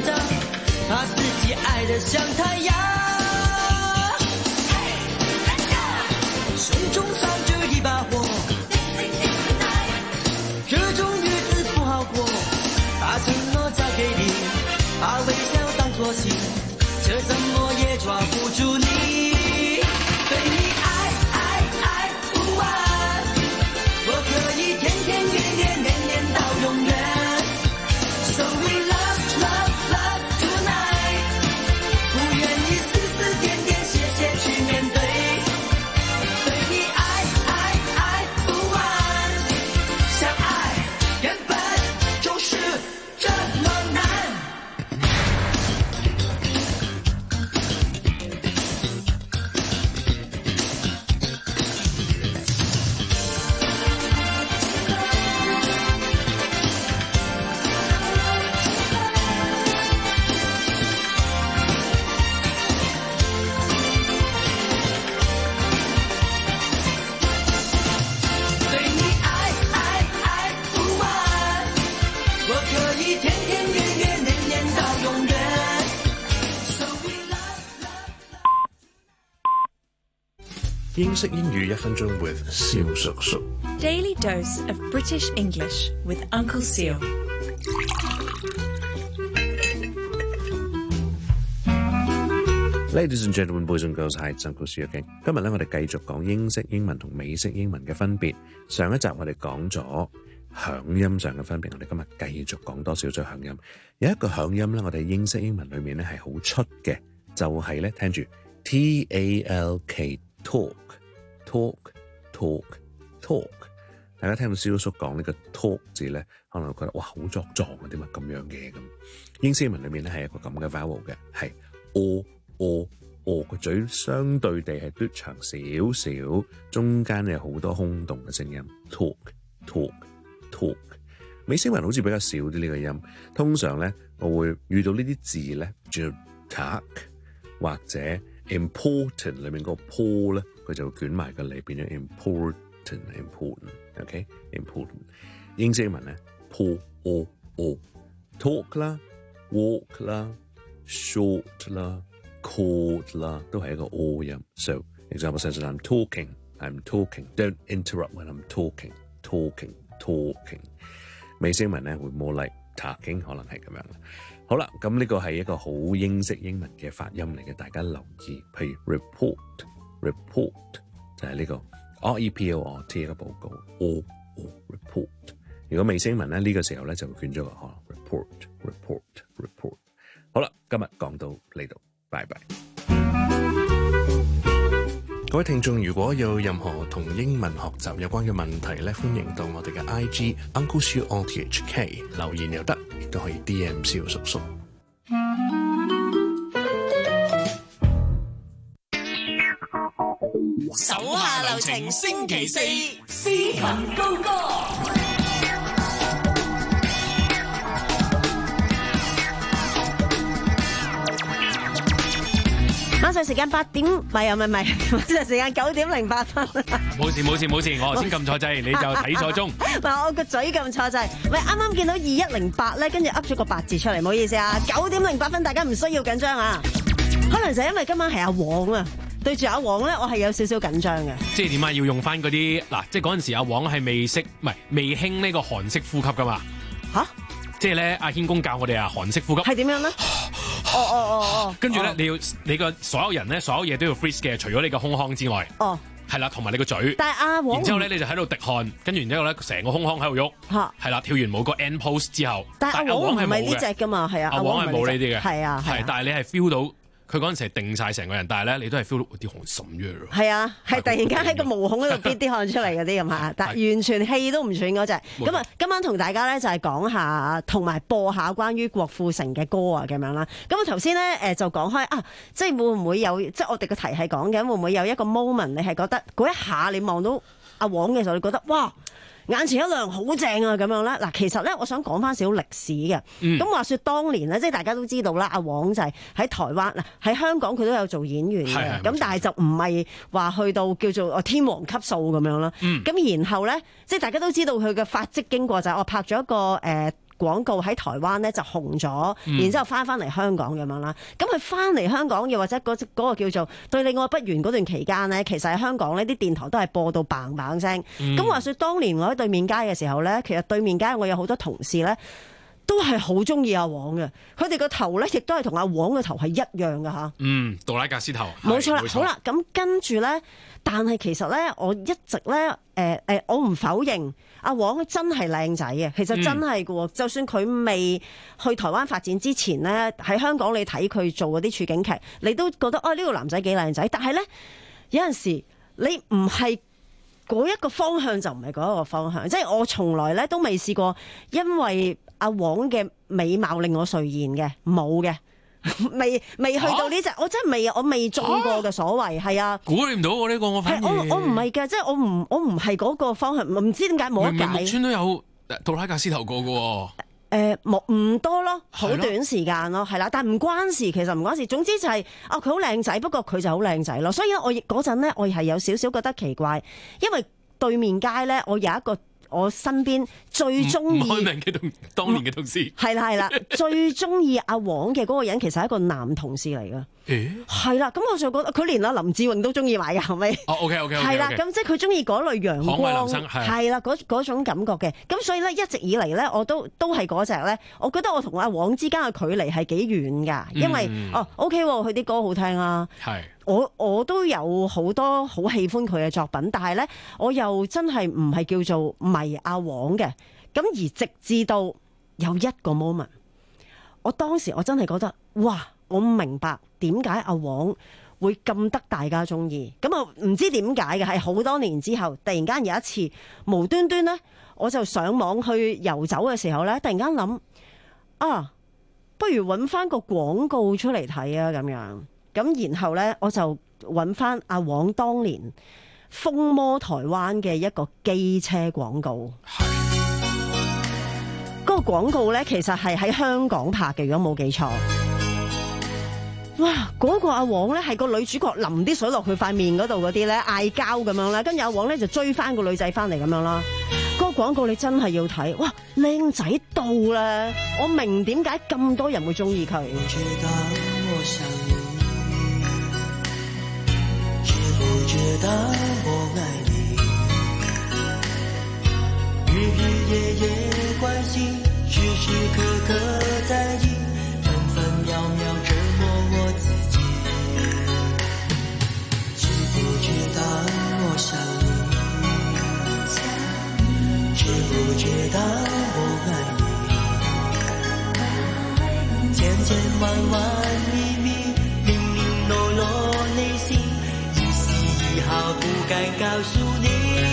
着，把自己爱得像太阳。胸中藏着一把火，这种日子不好过，把承诺交给你，把微笑当作信，这怎么也抓不住你。对你爱爱爱不完，我可以天天月月年年到永远。So we love love love tonight， 不愿意丝丝点点谢谢去面对。对你爱爱爱不完，相爱根本就是这么难。对你爱爱爱不完，我可以天天月月年年到永远。So we love love。 英式英語一分鐘 with 蕭叔叔。 Daily dose of British English with Uncle Seal. Ladies and gentlemen, boys and girls, hi, it's Uncle Seal again. 今日咧，我哋繼續講英式英文同美式英文嘅分別。上一集我哋講咗響音上嘅分別，我哋今日繼續講多少少響音。有一個響音咧，我哋英式英文裏面咧係好出嘅，就係咧聽住 T A L K talk talk talk talk。大家聽到蕭叔講呢個 talk 字咧，可能會覺得哇好作狀啊，點解咁樣嘅咁？英式英文裏面咧係一個咁嘅 vowel 嘅，係 o o o 個嘴相對地係嘟長少少，中間有好多空洞嘅聲音 talk talk talk。美式英文好似比較少啲呢個音，通常咧我會遇到呢啲字咧，叫 talk 或者 important 裏面個 po 咧，佢就會捲埋個脷變咗 important important。OK important。英式英文咧 po o o talk 啦 walk 啦 short 啦 cold 啦，都係一個 o 音。So example says I'm talking, I'm talking. Don't interrupt when I'm talking, talking, talking. 美式英文咧會 more like talking， 可能係咁樣。好啦，咁呢個係一個好英式英文嘅發音嚟嘅，大家留意。譬如 report, report 就係呢個 R E P O R T 一個報告 ，o o report。如果美式英文咧呢個時候咧就會捲咗個哦 report, report, report。好啦，今日講到呢度。拜拜！各位聽眾，如果有任何同英文學習有關嘅問題咧，歡迎到我哋嘅 I G Uncle Siu O T H K 留言又得，亦都可以 D M 蕭叔叔。 手下留情，星期四司琴高歌。 晚上時間八點，唔係啊，唔係唔係，晚上時間九點零八分。 冇事冇事冇事，我頭先撳錯掣，你就睇錯鐘。 唔係我個嘴撳錯掣。喂，啱啱見到二一零八咧，跟住噏咗個八字出嚟，唔好意思啊。九點零八分，大家唔需要緊張啊。可能就係因為今晚係阿黃啊，對住阿黃咧，我係有少少緊張嘅。 即係點啊？要用翻嗰啲嗱，即係嗰陣時阿黃係未識，唔係未興呢個韓式呼吸噶嘛？ 吓？ 即係咧，阿軒公教我哋啊，韓式呼吸係點樣咧？哦哦哦哦， 跟住咧，你要你個所有人咧，所有嘢都要 freeze 嘅，除咗你個胸腔之外。 哦， 係啦，同埋你個嘴。 但係阿黃， 然之後咧，你就喺度滴汗，跟住然之後咧，成個胸腔喺度喐。 嚇， 係啦，跳完舞個 end pose 之後， 但係阿黃係咪呢隻㗎嘛？係啊， 阿黃係冇呢啲嘅。 係啊， 係，但係你係 feel 到。佢嗰陣時係定晒成個人，但係咧你都係 feel 到啲汗滲咗咯。 係啊，係突然間喺個毛孔嗰度逼啲汗出嚟嗰啲咁嚇，但係完全氣都唔喘嗰隻。咁啊，今晚同大家咧就係講下同埋播下關於郭富城嘅歌啊咁樣啦。咁啊頭先咧誒就講開啊，即係會唔會有即係我哋個題係講緊會唔會有一個 moment 你係覺得嗰一下你望到阿黃嘅時候，你覺得哇！眼前一亮，好正啊！咁樣啦，嗱，其實咧，我想講翻少少歷史嘅。咁、嗯、話說當年咧，即係大家都知道啦，阿黃就係喺台灣嗱，喺香港佢都有做演員嘅。咁但係就唔係話去到叫做天王級數咁樣啦。咁、嗯、然後咧，即係大家都知道佢嘅發跡經過就係我拍咗一個誒、呃、 廣告喺台灣咧就紅咗， 嗯然之後翻翻嚟香港咁樣啦。咁佢翻嚟香港，又或者嗰、嗰個叫做對你愛不完嗰段期間咧，其實喺香港呢啲電台都係播到嘭嘭聲。咁、嗯、話說當年我喺對面街嘅時候咧，其實對面街我有好多同事咧，都係好中意阿黃嘅，佢哋個頭咧亦都係同阿黃嘅頭係一樣嘅吓。 嗯，杜拉格斯頭， 冇錯啦。好啦，咁跟住咧，但係其實咧，我一直咧，誒、呃、誒，我唔否認阿黃真係靚仔嘅，其實真係嘅。嗯、就算佢未去台灣發展之前咧，喺香港你睇佢做嗰啲處境劇，你都覺得哦呢、呢個男仔幾靚仔。但係咧，有陣時你唔係嗰一個方向，就唔係嗰一個方向。即係我從來咧都未試過，因為阿黃嘅美貌令我垂涎嘅，冇嘅，未未去到呢隻、啊，我真係未，我未中過嘅所謂，係啊， 估唔到我呢個我反而， 我我唔係嘅，即係我唔我唔係嗰個方向，唔知點解冇得解。 木村都有杜拉格斯頭過嘅喎。 誒冇唔多咯，好短時間咯，係啦，但係唔關事，其實唔關事。總之就係、是、哦，佢好靚仔，不過佢就好靚仔咯。所以我嗰陣咧，我係有少少覺得奇怪，因為對面街咧，我有一個。我身邊最中意唔開名嘅同當年嘅同事係啦係啦，最中意阿黃嘅嗰個人其實係一個男同事嚟㗎。係啦，咁我就覺得佢連阿林志穎都中意埋嘅，係咪？ 哦 ，OK OK， 係啦，咁即係佢中意嗰類陽光，係啦，嗰嗰種感覺嘅。咁所以咧，一直以嚟咧，我都都係嗰隻咧。我覺得我同阿黃之間嘅距離係幾遠㗎，因為、嗯、哦 OK，佢啲歌好聽啊。係。我我都有好多好喜歡佢嘅作品，但係咧，我又真係唔係叫做迷阿黃嘅。咁而直至到有一個 moment，我當時我真係覺得，哇！我唔明白點解阿黃會咁得大家中意。咁啊，唔知點解嘅，係好多年之後，突然間有一次無端端咧，我就上網去遊走嘅時候咧，突然間諗啊，不如揾翻個廣告出嚟睇啊，咁樣。咁然後咧，我就揾翻阿黃當年風魔台灣嘅一個機車廣告。嗰個廣告咧，其實係喺香港拍嘅，如果冇記錯。哇！嗰個阿黃咧係個女主角淋啲水落佢塊面嗰度嗰啲咧，嗌交咁樣啦，跟住阿黃咧就追翻個女仔翻嚟咁樣啦。嗰個廣告你真係要睇，哇！靚仔到啦！我明點解咁多人會中意佢。 不知道我愛你，日日夜夜關心，時時刻刻在意，分分秒秒折磨我自己。知不知道我想你，知不知道我愛你，千千萬萬秘密，零零落落內心。好不敢告訴你，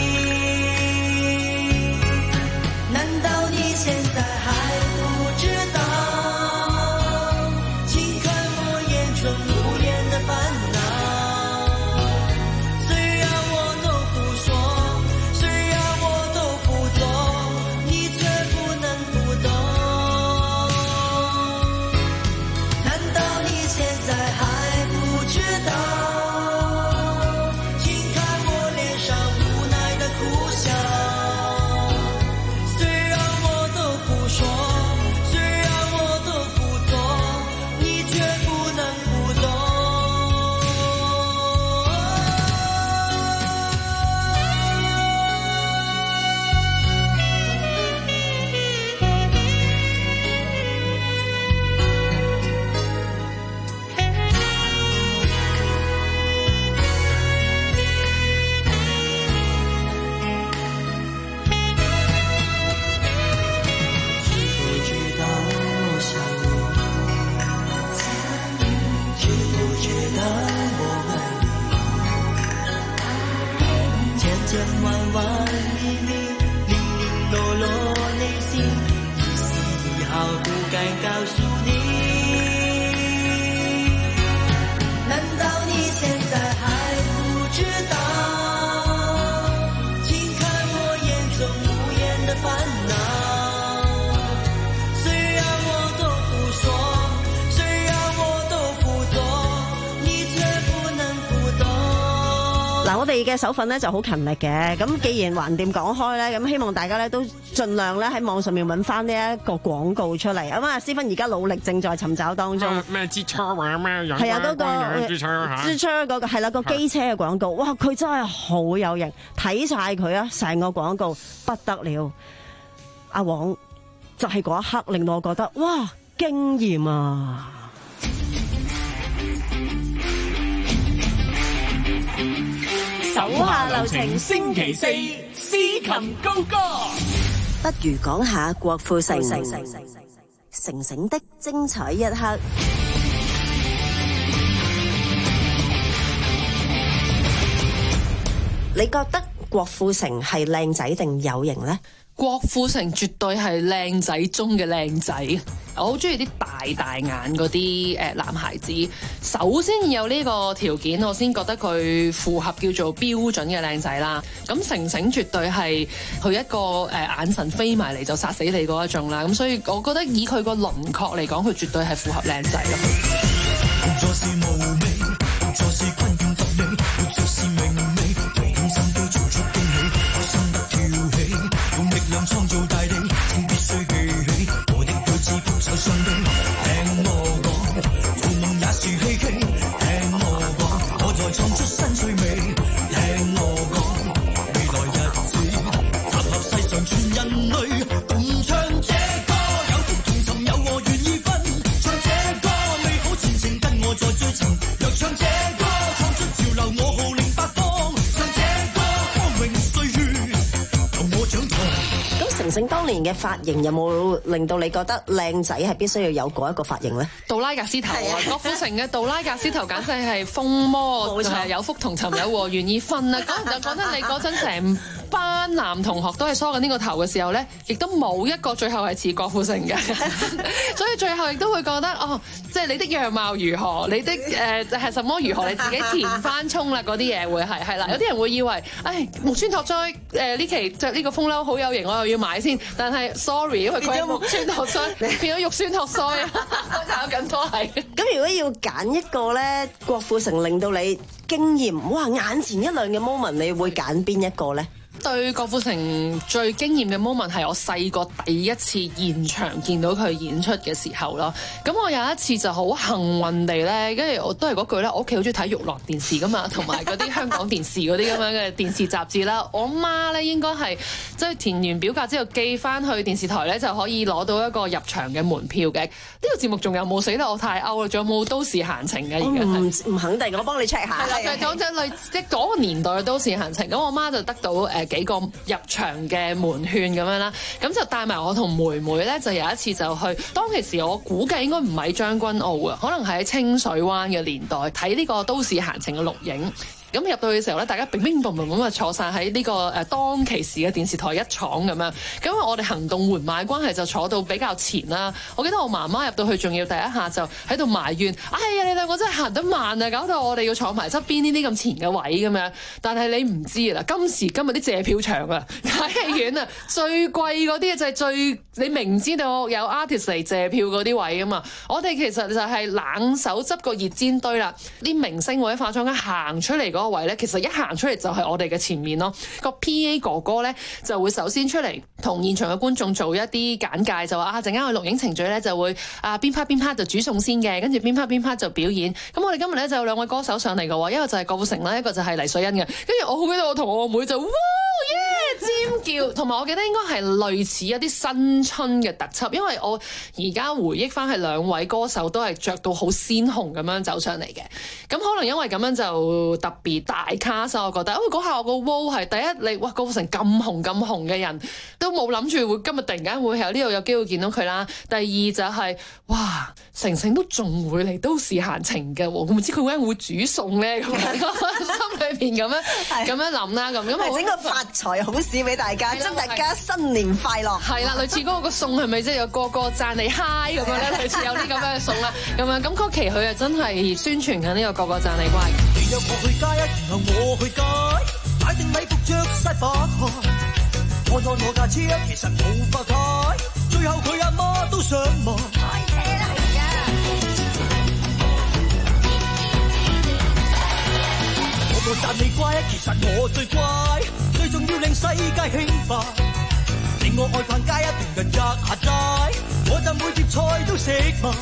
難道你現在還不知道？請看我眼中無言的煩惱。雖然我都不說，雖然我都不做，你卻不能不懂。難道你現在還不知道？ 哋嘅手粉咧就好勤力嘅，咁既然橫掂講開咧，咁希望大家咧都盡量咧喺網上面揾翻呢一個廣告出嚟。咁啊，思芬而家努力正在尋找當中。 咩支車或者咩人？ 係啊，嗰個支車嚇。 支車嗰個係啦，個機車嘅廣告，哇！佢真係好有型，睇晒佢啊，成個廣告不得了。阿黃就係嗰一刻令到我覺得哇驚豔啊！ 手下留情，星期四司琴高歌。 不如講下郭富城，城城的精彩一刻。你覺得郭富城係靚仔定有型呢？ 郭富城絕對係靚仔中嘅靚仔，我好中意啲大大眼嗰啲誒男孩子。首先有呢個條件，我先覺得佢符合叫做標準嘅靚仔啦。咁城城絕對係佢一個誒、呃、眼神飛埋嚟就殺死你嗰一種啦。咁所以我覺得以佢個輪廓嚟講，佢絕對係符合靚仔咯。 創造大地，必須記起我的舉止撲在上臂。聽我講，做夢也是希冀。聽我講，我在創出新趣味。聽我講，未來日子集合世上全人類，共唱這歌，有福同尋，有我願意分。唱這歌，美好前程跟我在追尋。若唱這歌，創出潮流，我號令八方。唱這歌，光榮歲月，由我掌舵。 城城當年嘅髮型有冇令到你覺得靚仔係必須要有嗰一個髮型咧？ 杜拉格斯頭啊！郭富城嘅杜拉格斯頭簡直係風魔，係有福同尋，有禍願意分啊！講就講得你嗰陣成班男同學都係梳緊呢個頭嘅時候咧，亦都冇一個最後係似郭富城嘅，所以最後亦都會覺得哦，即係你的樣貌如何，你的誒係、呃、什麼如何，你自己填翻充啦嗰啲嘢會係係啦。有啲人會以為，唉，木村拓哉誒呢期着呢個風褸好有型，我又要買先。但係 sorry， 因為佢係木村拓哉變咗肉酸拓哉啊，搞緊都係。 咁如果要揀一個咧，郭富城令到你驚豔，哇眼前一亮嘅 moment， 你會揀邊一個咧？ 對郭富城最驚豔嘅 moment 係我細個第一次現場見到佢演出嘅時候咯。咁我有一次就好幸運地咧，跟住我都係嗰句咧，我屋企好中意睇娛樂電視噶嘛，同埋嗰啲香港電視嗰啲咁樣嘅電視雜誌啦。我媽咧應該係即係填完表格之後寄翻去電視台咧，就可以攞到一個入場嘅門票嘅。呢、呢個節目仲有冇死得我太 out 啦？仲有冇都市閒情嘅？而家唔唔肯定，我幫你 check 下。 係啦，就係講即係類即係嗰個年代嘅都市閒情。咁我媽就得到誒。呃幾個入場嘅門券咁樣啦，咁就帶埋我同妹妹咧，就有一次就去。當其時我估計應該唔喺將軍澳啊，可能係喺清水灣嘅年代睇呢個都市閒情嘅錄影。咁入到去嘅時候咧，大家乒乒乓乓咁啊坐晒喺呢個誒當其時嘅電視台一廠咁樣。咁因為我哋行動緩慢關係，就坐到比較前啦。我記得我媽媽入到去，仲要第一下就喺度埋怨：哎呀，你兩個真係行得慢啊，搞到我哋要坐埋側邊呢啲咁前嘅位咁樣。但係你唔知啦，今時今日啲謝票場啊，睇戲院啊，最貴嗰啲就係最你明知道有 artist 嚟謝票嗰啲位啊嘛。我哋其實就係冷手執個熱煎堆啦，啲明星或者化妝家行出嚟嗰個位咧，其實一行出嚟就係我哋嘅前面咯。個 P A 哥哥咧就會首先出嚟同現場嘅觀眾做一啲簡介，就話啊陣間我錄影程序咧就會啊邊 part 邊 part 就煮餸先嘅，跟住邊 part 邊 part 就表演。咁我哋今日咧就有兩位歌手上嚟嘅喎，一個就係郭富城啦，一個就係黎水恩嘅。跟住我好記得我同我妹就哇耶尖叫，同埋我記得應該係類似一啲新春嘅特輯，因為我而家回憶翻係兩位歌手都係着到好鮮紅咁樣走上嚟嘅。咁可能因為咁樣就特別大卡手，我覺得，因為嗰下我個 wow 係第一，你哇郭富城咁紅咁紅嘅人都冇諗住會今日突然間會喺呢度有機會見到佢啦。第二就係、是、哇城城都仲會嚟都市閒情嘅，我唔知佢會唔會煮餸咧，咁樣心裏邊咁樣咁樣諗啦，咁咁係整個發財好事俾大家，祝大家新年快樂。 係啦，類似嗰個餸係咪即係有個個讚你 high 咁樣咧？類似有啲咁樣嘅餸啦，咁樣咁嗰期佢啊真係宣傳緊呢個個個讚你乖。 若我去街，然後我去街，買定禮服着晒發開，看看我架車其實冇法開，最後佢阿媽都想買。開車啦而家！我個讚你乖， 其實我最乖，最重要令世界興奮，令我愛逛街一段日日下齋，我就每碟菜都食埋。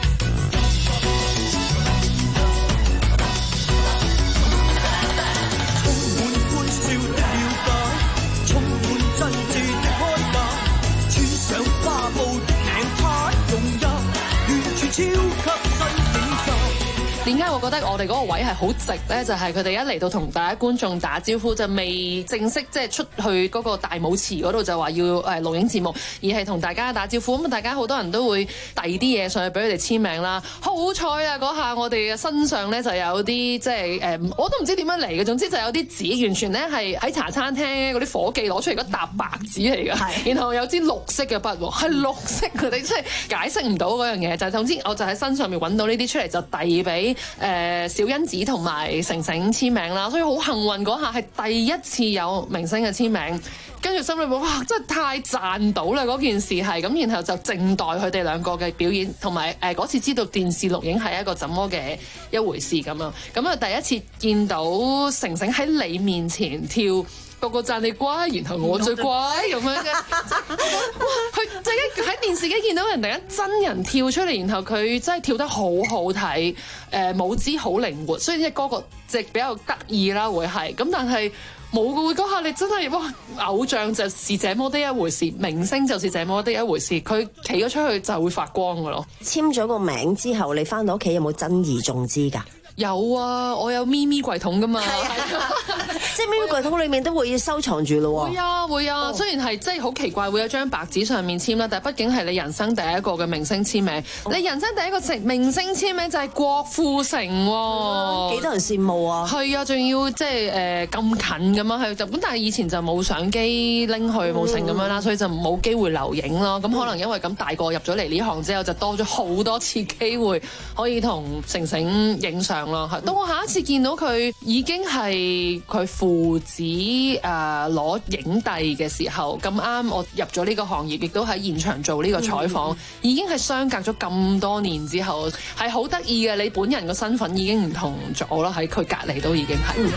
充滿歡笑的了解，充滿真摯的開解，穿上花布的領呔，融入完全超級新景象。 點解我覺得我哋嗰個位係好直咧？就係佢哋一嚟到同大家觀眾打招呼，就未正式即係出去嗰個大舞池嗰度就話要誒錄影節目，而係同大家打招呼。咁大家好多人都會遞啲嘢上去俾佢哋簽名啦。好彩啊！嗰下我哋嘅身上咧就有啲即係誒，我都唔知點樣嚟嘅。總之就有啲紙，完全咧係喺茶餐廳嗰啲伙計攞出嚟嗰沓白紙嚟嘅，然後有支綠色嘅筆喎，係綠色佢哋即係解釋唔到嗰樣嘢。就係總之我就喺身上面揾到呢啲出嚟，就遞俾。誒、呃、小欣子同埋成成簽名啦，所以好幸運嗰下係第一次有明星嘅簽名，跟住心裏邊哇真係太賺到啦嗰件事係咁，然後就靜待佢哋兩個嘅表演，同埋誒嗰次知道電視錄影係一個怎麼嘅一回事咁樣，咁啊第一次見到成成喺你面前跳。個個讚你乖，然後我最乖咁樣嘅，哇！佢即係喺電視機見到人突然間真人跳出嚟，然後佢真係跳得好好睇，誒舞姿好靈活，所以即係嗰個即係比較得意啦，會係咁，但係冇嘅會嗰下你真係哇！偶像就是這麼的一回事，明星就是這麼的一回事，佢企咗出去就會發光㗎咯。 簽咗個名之後，你翻到屋企有冇珍而重之㗎？ 有啊，我有咪咪櫃桶噶嘛， 即係咪咪櫃桶裏面都會收藏住咯喎。 會啊會啊，哦、雖然係即係好奇怪，會有張白紙上面簽啦，但係畢竟係你人生第一個嘅明星簽名，哦、你人生第一個明星簽名就係郭富城喎、啊， 幾多人羨慕啊！ 係啊，仲要即係誒咁近咁樣去，咁但係以前就冇相機拎去冇成咁樣啦，所以就冇機會留影咯。咁、嗯、可能因為咁大個入咗嚟呢行之後，就多咗好多次機會可以同成成影相。到我下一次見到佢已經係佢父子誒攞影帝嘅時候，咁啱我入咗呢個行業，亦都喺現場做呢個採訪，嗯、已經係相隔咗咁多年之後，係好得意嘅。你本人個身份已經唔同咗啦，喺佢隔離都已經係。嗯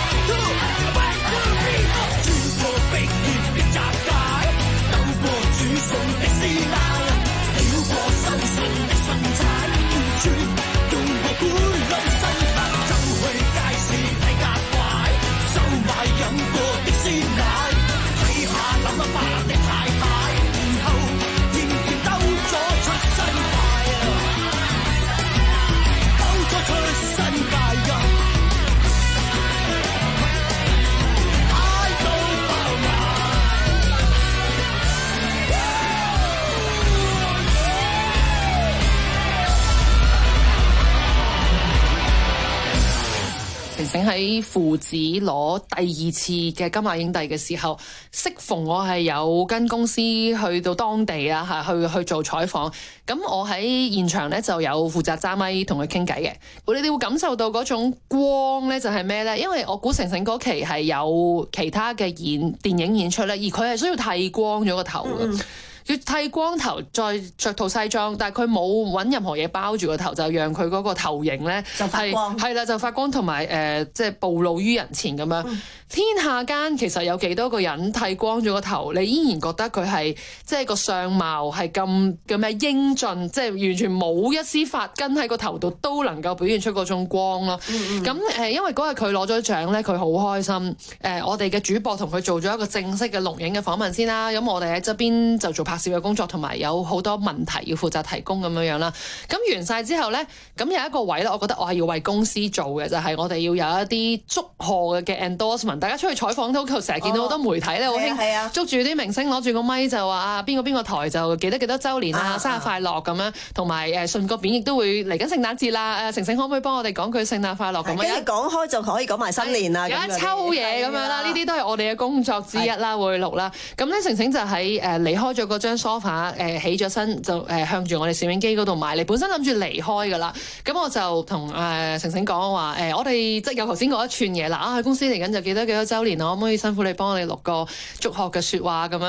成喺父子攞第二次嘅金馬影帝嘅時候，適逢我係有跟公司去到當地啊，嚇去去做採訪。咁我喺現場咧就有負責揸咪同佢傾偈嘅。你哋會感受到嗰種光咧，就係咩咧？因為我估成成嗰期係有其他嘅演電影演出咧，而佢係需要剃光咗個頭嘅。嗯要剃光頭，再着套西裝，但係佢冇揾任何嘢包住個頭，就讓佢嗰個頭型咧就發光， 係啦就發光，同埋誒即係暴露於人前咁樣。嗯、天下間其實有幾多個人剃光咗個頭，你依然覺得佢係即係個相貌係咁叫咩英俊，即係完全冇一絲髮根喺個頭度都能夠表現出嗰種光咯。咁誒、嗯嗯，因為嗰日佢攞咗獎咧，佢好開心。誒、呃，我哋嘅主播同佢做咗一個正式嘅錄影嘅訪問先啦。咁我哋喺側邊就做拍攝嘅工作，同埋有好多問題要負責提供咁樣樣啦。咁完晒之後呢，咁有一個位咧，我覺得我係要為公司做嘅，就係、是、我哋要有一啲祝賀嘅 endorsement。大家出去採訪都成日見到好多媒體咧，好興捉住啲明星攞住個咪就話啊邊個邊個台就幾多幾多週年啊，生日快樂咁樣，同埋誒順個便亦都會嚟緊聖誕節啦。誒成成可唔可以幫我哋講句聖誕快樂咁樣？ 一講開就可以講埋新年啦， 有一抽嘢咁樣啦，呢啲都係我哋嘅工作之一啦，會錄啦。咁咧成成就喺誒離開咗嗰張 sofa 誒起咗身就誒向住我哋攝影機嗰度埋嚟，本身諗住離開噶啦。咁我就同誒成成講話誒，我哋即係有頭先嗰一串嘢啦。啊，公司嚟緊就幾多幾多週年啊，可唔可以辛苦你幫我哋錄個祝賀嘅説話咁樣？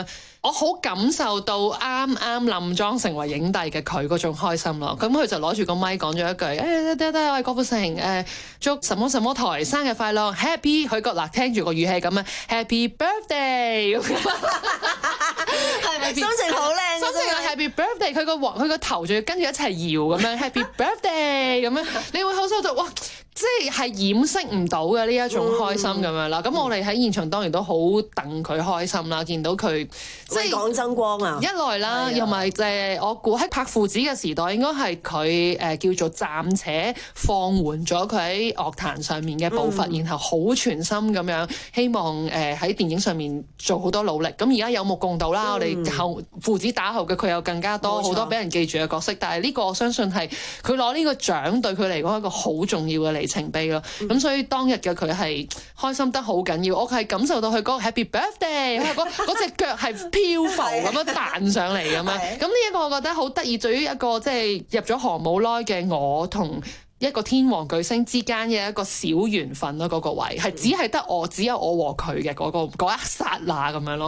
我好感受到啱啱冧莊成為影帝嘅佢嗰種開心咯。咁佢就攞住個咪講咗一句：誒得得得，我係郭富城，誒祝什麼什麼台生日快樂 ，Happy！ 佢個嗱聽住個語氣咁樣 ，Happy Birthday！ 係咪心情好靚？ 心情係 Happy Birthday！ 佢個黃佢個頭仲要跟住一齊搖咁樣 ，Happy Birthday！ 咁樣，你會好收到哇！即係掩飾唔到嘅呢一種開心咁樣啦。咁、嗯、我哋喺現場當然都好戥佢開心啦，見到佢即係講爭光啊！ 一來啦，又咪誒，我估喺拍父子嘅時代，應該係佢誒叫做暫且放緩咗佢喺樂壇上面嘅步伐，嗯、然後好全心咁樣希望誒喺電影上面做好多努力。咁而家有目共睹啦，嗯、我哋後父子打後嘅佢有更加多好多俾人記住嘅角色。但係呢個我相信係佢攞呢個獎對佢嚟講係一個好重要嘅里程碑咯。咁、嗯、所以當日嘅佢係開心得好緊要，我係感受到佢嗰個 Happy Birthday， 佢嗰嗰隻腳係漂浮咁樣彈上嚟咁樣。咁呢一個我覺得好得意，對於一個即係入咗行冇耐嘅我同一個天王巨星之間嘅一個小緣分咯，嗰、嗰個位係只係得我，只有我和佢嘅嗰個嗰一剎那咁樣咯。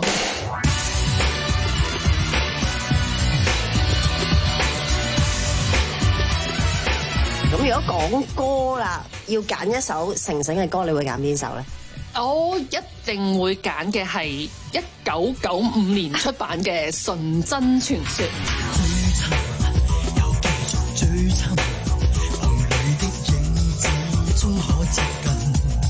咁如果講歌啦，要揀一首城城嘅歌，你會揀邊首咧？ 我一定會揀嘅係一九九五年出版嘅《純真傳說》。最親，夢裏的影子終可接近，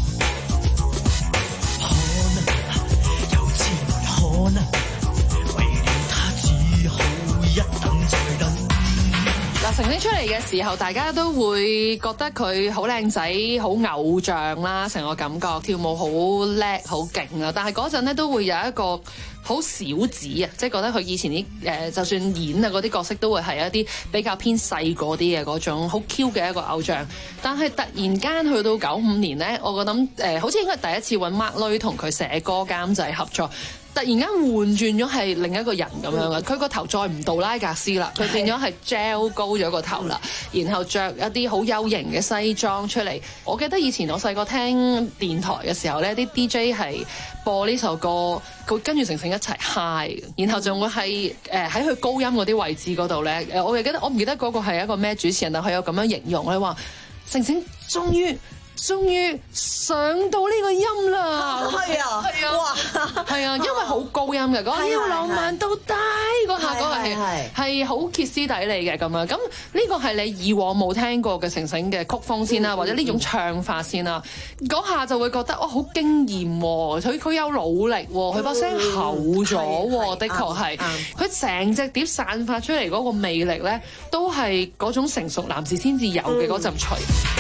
可能有千可能，為了他只好一等再等。嗱，成績出嚟嘅時候，大家都會覺得佢好靚仔、好偶像啦，成個感覺跳舞好叻、好勁啊！但係嗰陣咧都會有一個好小子啊，即係覺得佢以前啲誒，就算演啊嗰啲角色都會係一啲比較偏細個啲嘅嗰種好 Q 嘅一個偶像。但係突然間去到九五年咧，我覺得誒、呃，好似應該係第一次揾 Mark Lui 同佢寫歌監製合作。突然間換轉咗係另一個人咁樣嘅，佢個頭再唔杜拉格斯啦，佢變咗係 gel 高咗個頭啦，然後着一啲好有型嘅西裝出嚟。我記得以前我細個聽電台嘅時候咧，啲 D J 係播呢首歌，佢跟住城城一齊 high， 然後仲會係誒喺佢高音嗰啲位置嗰度咧。誒，我記得我唔記得嗰個係一個咩主持人，但佢有咁樣形容咧，話城城終於。終於上到呢個音啦！ 係啊，係啊，哇， 係啊，因為好高音嘅嗰個要浪漫到底嗰下，嗰個係係好歇斯底里嘅咁樣。咁呢個係你以往冇聽過嘅城城嘅曲風先啦，或者呢種唱法先啦。嗰下就會覺得哦，好驚豔喎！佢佢有努力喎，佢把聲厚咗喎，的確係。佢成隻碟散發出嚟嗰個魅力咧，都係嗰種成熟男士先至有嘅嗰陣馟。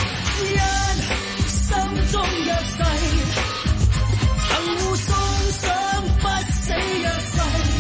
心中約誓，曾互送上不死約誓，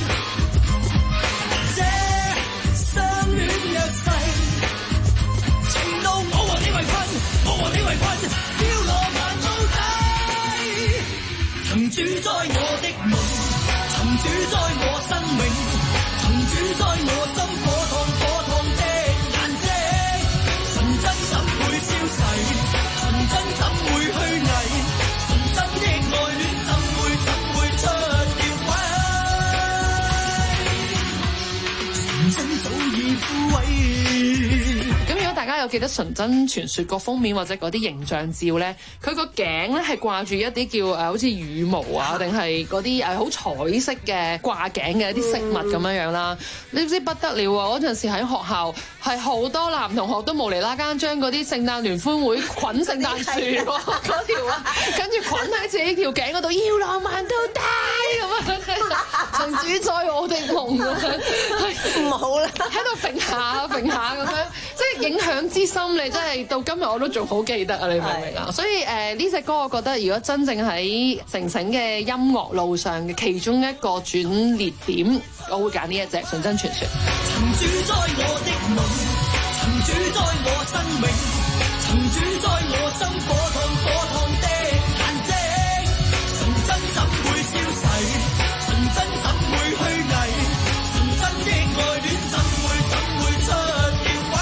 這相戀約誓，情路我和你為困，我和你為困，要浪漫到底。曾主宰我的夢，曾主宰我生命，曾主宰我心火燙火燙的眼睛，純真怎會消逝？純真怎會虛偽？純真的愛戀怎會怎會出掉軌？純真早已枯萎。咁如果大家有記得《純真傳說》個封面或者嗰啲形象照咧，佢個頸咧係掛住一啲叫誒好似羽毛啊，定係嗰啲誒好彩色嘅掛頸嘅一啲飾物咁樣樣啦。你知不得了啊！嗰陣時喺學校係好多男同學都無厘啦間將嗰啲聖誕聯歡會捆聖誕樹嗰條啊，跟住捆喺自己條頸嗰度，要浪漫到底咁樣，曾主宰我哋夢咁樣，唔好啦，喺度揈下揈下咁樣，即係影響之深，你真係到今日我都仲好記得啊！你明唔明啊？所以誒呢隻歌，我覺得如果真正喺城城嘅音樂路上嘅其中一個轉捩點，我會揀呢一隻《純真傳說》。曾主宰我的夢，曾主宰我生命，曾主宰我心火燙火燙的眼睛，純真怎會消逝？純真怎會虛偽？純真的愛戀怎會怎會出掉軌？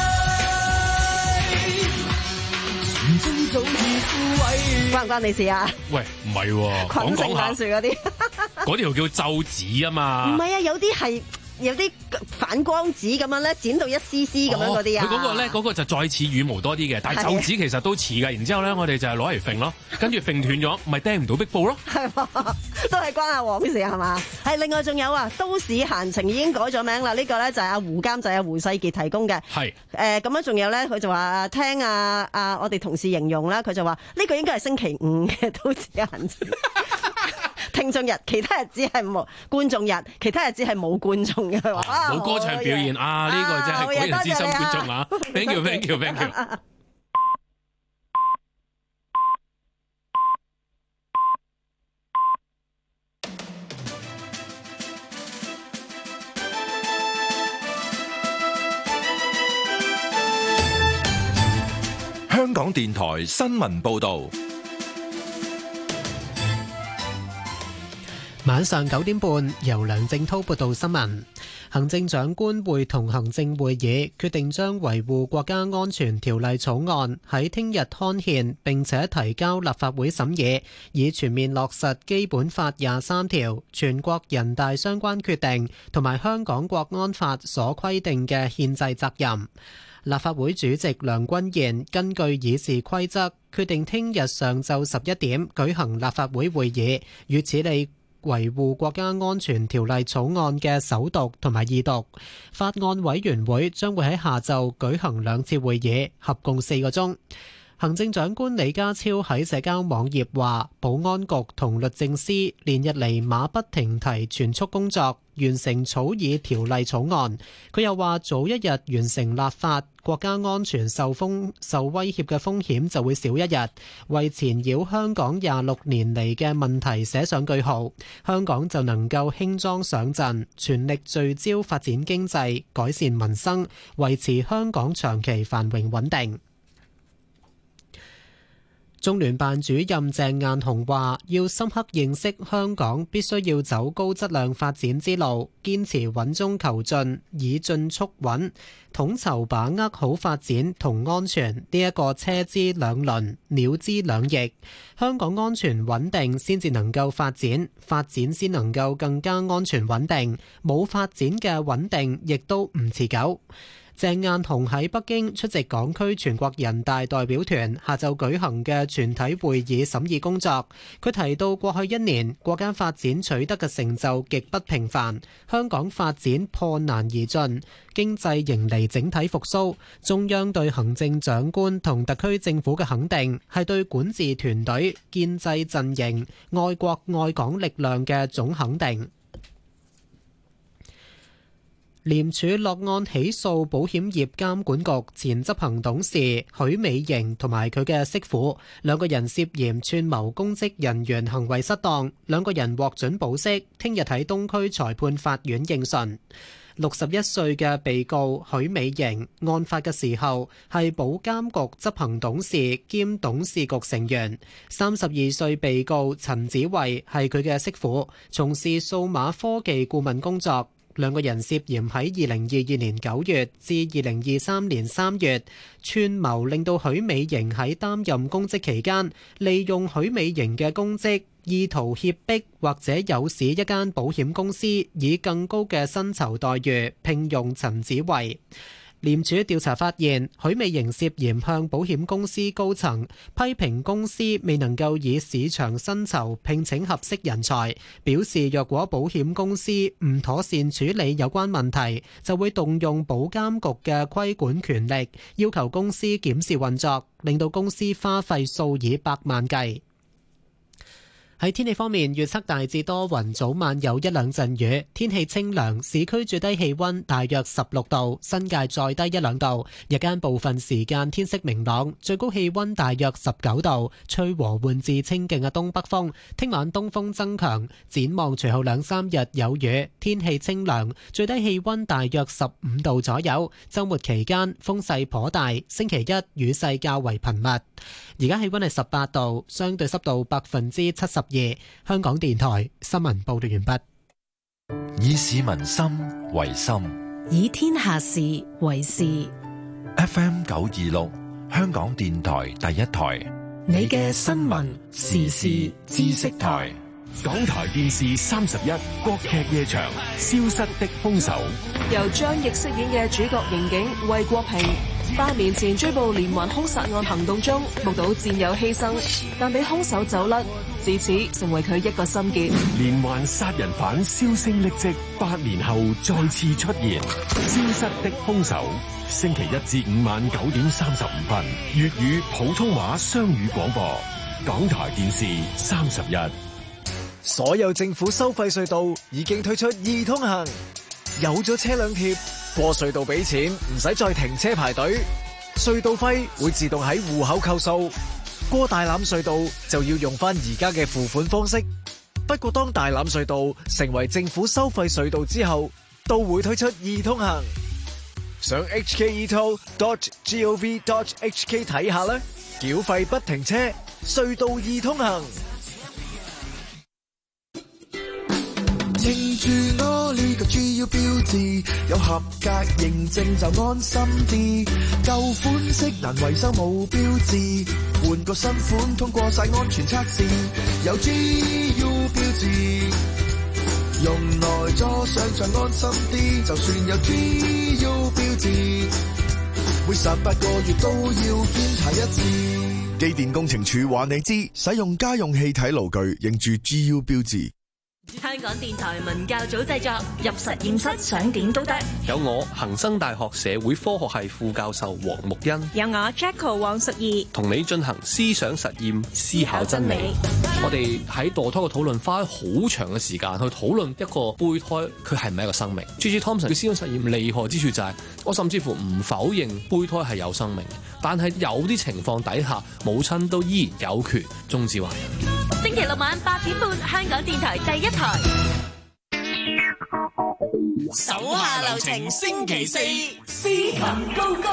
純真早已枯萎。 關唔關你事啊？ 喂，唔係喎，講講下聖誕樹嗰啲。 嗰條叫皺紙啊嘛。 唔係啊，有啲係。有啲反光紙咁樣咧，剪到一絲絲咁樣嗰啲啊！ 佢嗰個咧，嗰個就再似羽毛多啲嘅，但係皺紙其實都似嘅。然之後咧，我哋就係攞嚟揈咯，跟住揈斷咗，咪釘唔到壁布咯。係都係關阿黃事係嘛？係另外仲有啊，都市閒情已經改咗名啦。呢個咧就係阿胡監製阿胡世傑提供嘅。係誒咁樣仲有咧，佢就話聽啊啊我哋同事形容啦，佢就話呢個應該係星期五嘅都市閒情。聽眾日，其他日子係冇觀眾日，其他日子係冇觀眾嘅。 冇歌唱表現啊！呢個真係果然資深觀眾啊 ！Thank you，thank you，thank you。 香港電台新聞報導。 晚上九點半，由梁正滔報道新聞。行政長官會同行政會議決定將維護國家安全條例草案喺聽日刊憲，並且提交立法會審議，以全面落實基本法廿三條、全國人大相關決定同埋香港國安法所規定嘅憲制責任。立法會主席梁君彥根據議事規則決定聽日上晝十一點舉行立法會會議，與處理維護國家安全條例草案嘅首讀同埋二讀。法案委員會將會喺下晝舉行兩次會議，合共四個鐘。行政長官李家超喺社交網頁話，保安局同律政司連日嚟馬不停蹄全速工作，完成草擬條例草案。佢又話，早一日完成立法，國家安全受風受威脅嘅風險就會少一日，為纏繞香港廿六年嚟嘅問題寫上句號，香港就能夠輕裝上陣，全力聚焦發展經濟、改善民生，維持香港長期繁榮穩定。中聯辦主任鄭雁雄話，要深刻認識香港必須要走高質量發展之路，堅持穩中求進，以進促穩，統籌把握好發展同安全呢一個車之兩輪、鳥之兩翼。香港安全穩定先至能夠發展，發展先能夠更加安全穩定，冇發展嘅穩定亦都唔持久。鄭雁雄喺北京出席港區全國人大代表團下晝舉行嘅全體會議審議工作。佢提到過去一年國家發展取得嘅成就極不平凡，香港發展破難而進，經濟迎嚟整體復甦。中央對行政長官同特區政府嘅肯定，係對管治團隊、建制陣營、愛國愛港力量嘅總肯定。廉署落案起訴保險業監管局前執行董事許美瑩同埋佢嘅媳婦，兩個人涉嫌串謀公職人員行為失當，兩個人獲准保釋，聽日喺東區裁判法院應訊。六十一歲嘅被告許美瑩，案發嘅時候係保監局執行董事兼董事局成員。三十二歲被告陳子慧係佢嘅媳婦，從事數碼科技顧問工作。兩個人涉嫌喺二零二二年九月至二零二三年三月串謀，令到許美瑩喺擔任公職期間，利用許美瑩嘅公職，意圖脅迫或者誘使一間保險公司以更高嘅薪酬待遇聘用陳子慧。廉署調查發現，許美瑩涉嫌向保險公司高層批評公司未能夠以市場薪酬聘請合適人才，表示若果保險公司唔妥善處理有關問題，就會動用保監局嘅規管權力，要求公司檢視運作，令到公司花費數以百萬計。喺天氣方面，預測大致多雲，早晚有一兩陣雨，天氣清涼，市區最低氣溫大約十六度，新界再低一兩度。日間部分時間天色明朗，最高氣溫大約十九度，吹和緩至清勁嘅東北風。聽晚東風增強，展望隨後兩三日有雨，天氣清涼，最低氣溫大約十五度左右。週末期間風勢頗大，星期一雨勢較為頻密。而家氣溫係十八度，相對濕度百分之七十二。香港電台新聞報道完畢。 以市民心為心， 以天下事為事。 F M 九二六，香港電台第一台， 你嘅新聞時事知識台。 港台電視三十一國劇夜場《消失的兇手》， 由張譯飾演嘅主角刑警魏國平，八年前追捕連環兇殺案行動中，目睹戰友犧牲，但俾兇手走甩，自此成為佢一個心結。 連環殺人犯銷聲匿跡，八年後再次出現，《消失的兇手》。星期一至五晚九點三十五分，粵語普通話雙語廣播，港台電視三十一。 所有政府收費隧道已經推出易通行，有咗車輛貼，過隧道俾錢，唔使再停車排隊，隧道費會自動喺戶口扣數。過大欖隧道就要用翻而家嘅付款方式。不過當大欖隧道成為政府收費隧道之後，都會推出易通行。上 h k e toll dot gov dot h k 睇下啦，繳費不停車，隧道易通行。 認住我呢個 G U 標誌，有合格認證就安心啲。舊款式難維修冇標誌，換個新款通過晒安全測試，有 G U 標誌，用耐咗上就安心啲。就算有 G U 標誌，每十八個月都要檢查一次。機電工程署話你知，使用家用氣體爐具認住 G U 標誌。 香港電台文教組製作，入實驗室想點都得。 有我恒生大學社會科學系副教授黃木欣， 有我 Jacko 黃淑儀， 同你進行思想實驗，思考真理。我哋喺墮胎嘅討論花好長嘅時間去討論一個胚胎佢係唔係一個生命。G G Thompson 嘅思想實驗厲害之處就係、是，我甚至乎唔否認胚胎係有生命，但係有啲情況底下，母親都依然有權終止懷孕。 星期六晚八點半，香港電台第一台。 手下留情，星期四司琴高歌。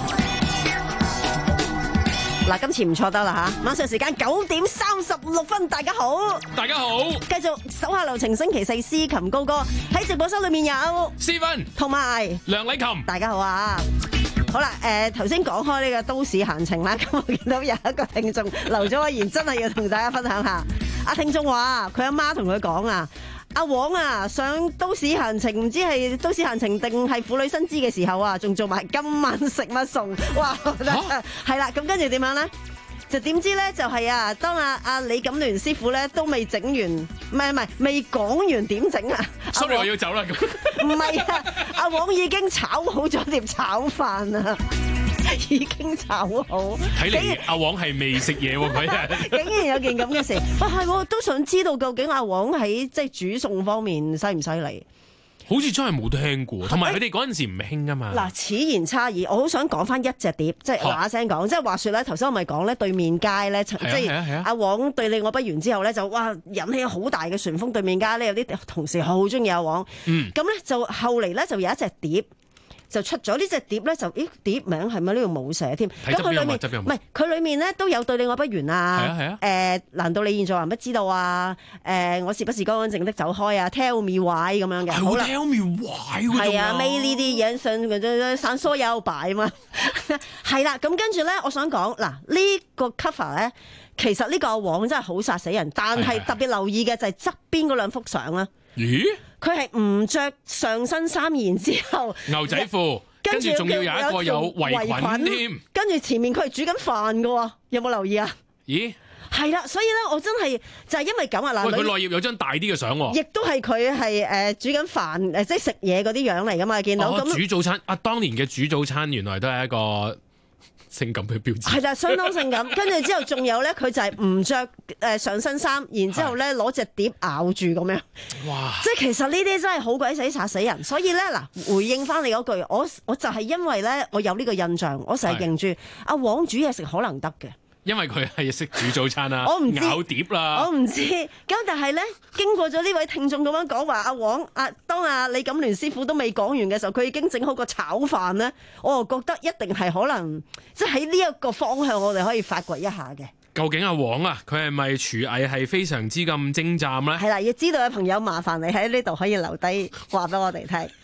嗱，今次唔錯得啦吓，晚上時間九點三十六分，大家好， 大家好， 繼續手下留情，星期四司琴高歌喺直播室裏面有思芬同埋梁禮琴， 大家好啊。好啦，誒頭先講開呢個都市閒情啦，咁我見到有一個聽眾留咗個言，真係要同大家分享下。阿聽眾話佢阿媽同佢講啊，阿黃啊上都市閒情，唔知係都市閒情定係婦女新知嘅時候啊，仲做埋今晚食乜餸，哇！係啦，咁跟住點樣咧？就點知咧？就係、是、啊，當阿、啊、阿、啊、李錦聯師傅咧都未整完，唔係唔係未講完點整啊 ？Sorry，我要走啦。 唔係啊，阿黃已經炒好咗碟炒飯啊，已經炒好。 睇嚟阿黃係未食嘢喎，佢竟然有件咁嘅事。喂、啊，係我都想知道究竟阿黃喺即係煮餸方面犀唔犀利？ 好似真係冇聽過，同埋佢哋嗰陣時唔興啊嘛。 嗱，此言差矣，我好想講翻一隻碟，即係嗱聲講，即係話說咧，頭先我咪講咧對面街咧，即係阿黃對你我不緣之後咧，就哇引起好大嘅旋風。對面街咧有啲同事好中意阿黃，嗯，咁咧就後嚟咧就有一隻碟。就出咗呢隻碟咧，就咦碟名係咪呢度冇寫添？咁佢裏面唔係佢裏面咧都有對你我不緣啊！係啊係啊！誒、呃，難道你現在還不知道啊？誒、呃，我是不是乾乾淨的走開啊 ？Tell me why 咁樣嘅，好啦 ，Tell me why 嗰種係啊，尾呢啲嘢上嗰啲散疏有擺嘛，係啦。咁跟住咧，我想講嗱，呢、這個 cover 咧，其實呢個阿黃真係好殺死人，但係特別留意嘅就係側邊嗰兩幅相啦。咦？佢係唔着上身衫，然之後牛仔褲，跟住仲要有一個有圍裙添， 跟住前面佢係煮緊飯㗎，有冇留意啊？ 咦， 係啦，所以咧，我真係就係因為咁啊嗱， 佢內頁有張大啲嘅相， 亦都係佢係誒煮緊飯誒，即係食嘢嗰啲樣嚟噶嘛，見到咁、 哦、煮早餐啊，當年嘅煮早餐原來都係一個性感嘅標誌， 係啦，相當性感。跟住之後仲有咧，佢就係唔着誒上身衫，然之後咧攞隻碟咬住咁樣。哇！即係其實呢啲真係好鬼死殺死人。所以咧嗱，回應翻你嗰句，我我就係因為咧，我有呢個印象，我成日認住阿黃煮嘢食可能得嘅。 因為佢係識煮早餐啦， 我唔知咬碟啦， 我唔知。咁但係咧，經過咗呢位聽眾咁樣講話，阿黃阿當阿李錦聯師傅都未講完嘅時候，佢已經整好個炒飯咧，我又覺得一定係可能，即係喺呢一個方向，我哋可以發掘一下嘅。 究竟阿黃啊，佢係咪廚藝係非常之咁精湛咧？ 係啦，要知道嘅朋友，麻煩你喺呢度可以留低話俾我哋聽。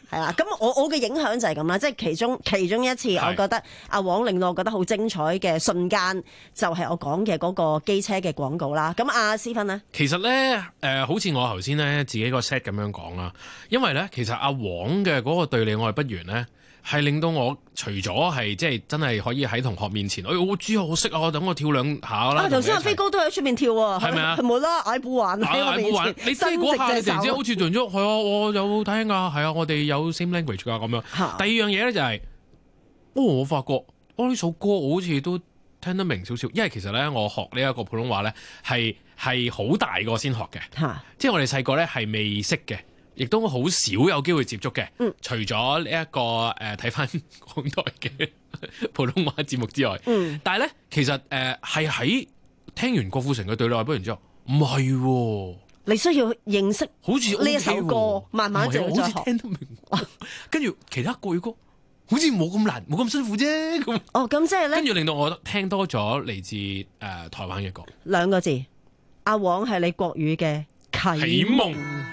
係啦，咁我我嘅影響就係咁啦，即係其中其中一次，我覺得阿黃令到我覺得好精彩嘅瞬間，就係我講嘅嗰個機車嘅廣告啦。咁阿思芬呢？ 其實咧，誒、呃，好似我頭先咧自己個 set 咁樣講啦，因為咧，其實阿黃嘅嗰個對你愛不完咧，係令到我除咗係即係真係可以喺同學面前，哎，我知我識啊，等我跳兩下啦。 啊，頭先阿飛哥都喺出面跳喎， 係咪啊？ 係冇啦，矮布環喺我面前， 你即係嗰下，你突然之間好似斷咗，係啊，我有聽噶，係啊，我哋有 same language 噶咁樣。第二樣嘢咧就係、是，哦，我發覺，哦呢首歌我好似都聽得明少少，因為其實咧我學呢一個普通話咧係係好大個先學嘅，即係我哋細個咧係未識嘅。亦都好少有機會接觸嘅、嗯，除咗呢一個誒睇翻港台嘅普通話節目之外，嗯、但係咧其實誒係喺聽完郭富城嘅對你愛不完之後，唔係喎， 你需要認識好似呢一首歌，慢慢就好似聽得明，跟住其他國語歌好似冇咁難，冇咁辛苦啫。咁哦，咁即係咧， 跟住令到我聽多咗嚟自誒、呃、台灣嘅歌， 兩個字，阿黃係你國語嘅啟， 啟蒙。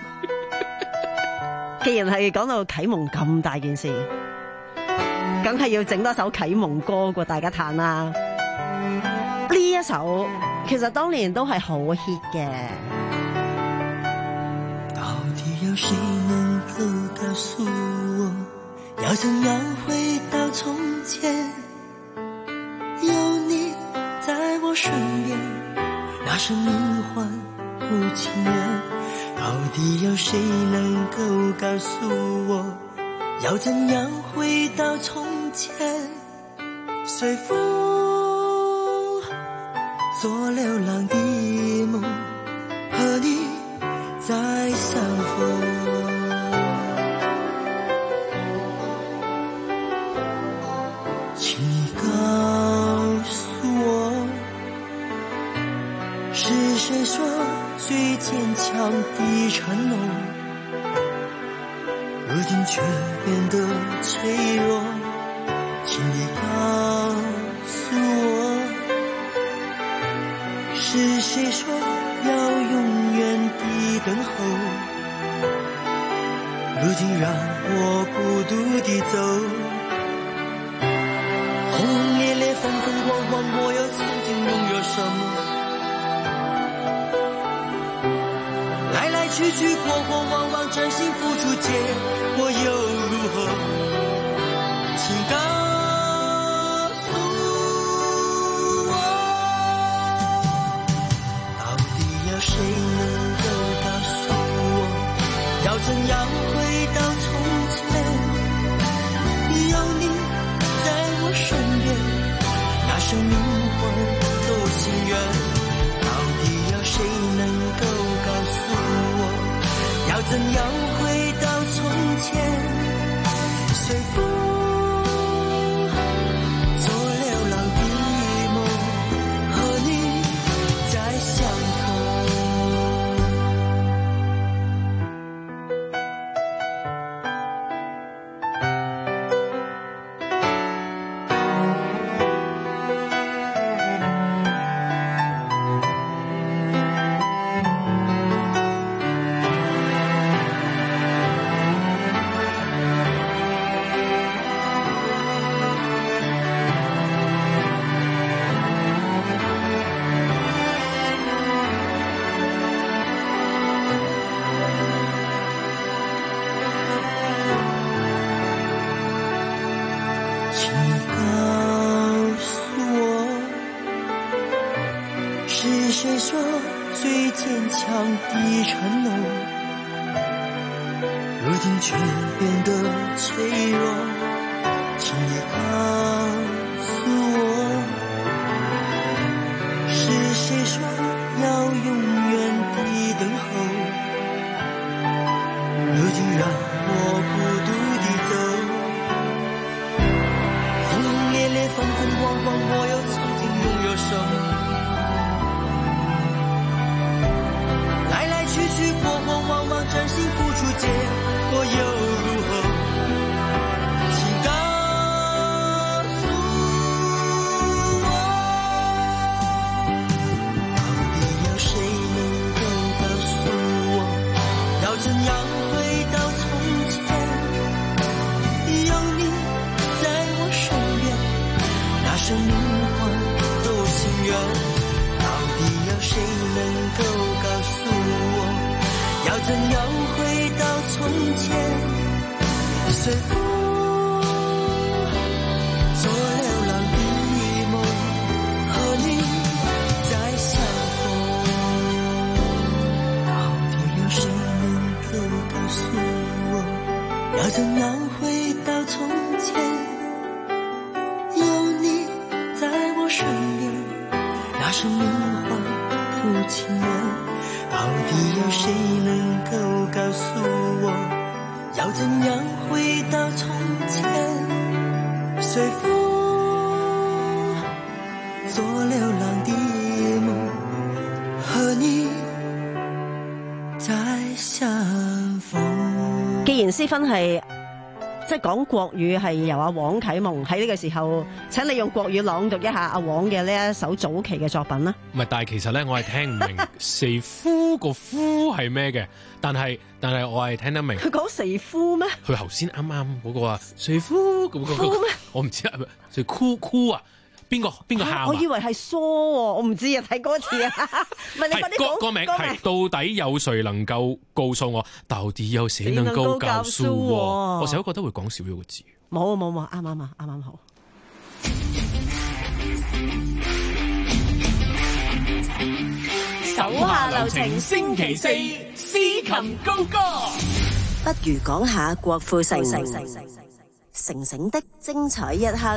既然係講到啟蒙咁大件事，梗係要整多首啟蒙歌過大家嘆啦。呢一首其實當年都係好 hit 嘅。 到底有誰能夠告訴我，要怎樣回到從前？有你在我身邊，那生命換不情願。到底有誰能夠告訴我，要怎樣回到從前？隨風做流浪的夢，和你再相逢。請你告訴我，是誰說最堅強的承諾，如今卻變得脆弱。請你告訴我，是誰說要永遠的等候，如今讓我孤獨地走。轟轟烈烈，風風光光，我又曾經擁有什麼？去去過過往往，真心付出，結果又如何？請告訴我，到底有誰能夠告訴我，要怎樣回到從前？有你在我身邊，那生命換多情緣。到底有誰能夠告訴我，要怎樣回到從前？隨風做流浪的夢，和你再相誰說最堅強的承諾，如今卻變得脆弱。請你告訴我，是誰說要永遠的等候，如今讓我孤獨地走。轟轟烈烈，風風光光，我又曾經擁有什麼？去去過過往往，真心付出，結果又如何？請告訴我，到底有誰能夠告訴我，要怎樣回到從前？ 前，随风做流浪的梦，和你再相逢。到底有谁能够告诉我，要怎样回到从前？有你在我身边，那生命化不情愿。到底有谁能够告诉我，要怎样回到从前？随风做流浪的梦，和你再相逢。 既然思芬係即係講國語係由阿黃啟蒙，喺呢個時候請你用國語朗讀一下阿黃嘅呢一首早期嘅作品啦。 唔係，但係其實咧，我係聽唔明四夫個夫係咩嘅，但係但係我係聽得明。 佢講四夫咩？ 佢頭先啱啱嗰個話四夫咁嗰個，我唔知係咪四哭哭啊？邊個邊個喊啊？ 我以為係疏喎，我唔知啊，睇歌詞啊。唔係你快啲講歌名係到底有誰能夠告訴我？到底有誰能夠告訴我？我成日都覺得會講少咗個字。 冇冇冇，啱啱啊，啱啱好。 手下留情，星期四司琴高歌。 不如講下郭富城，城城的精彩一刻。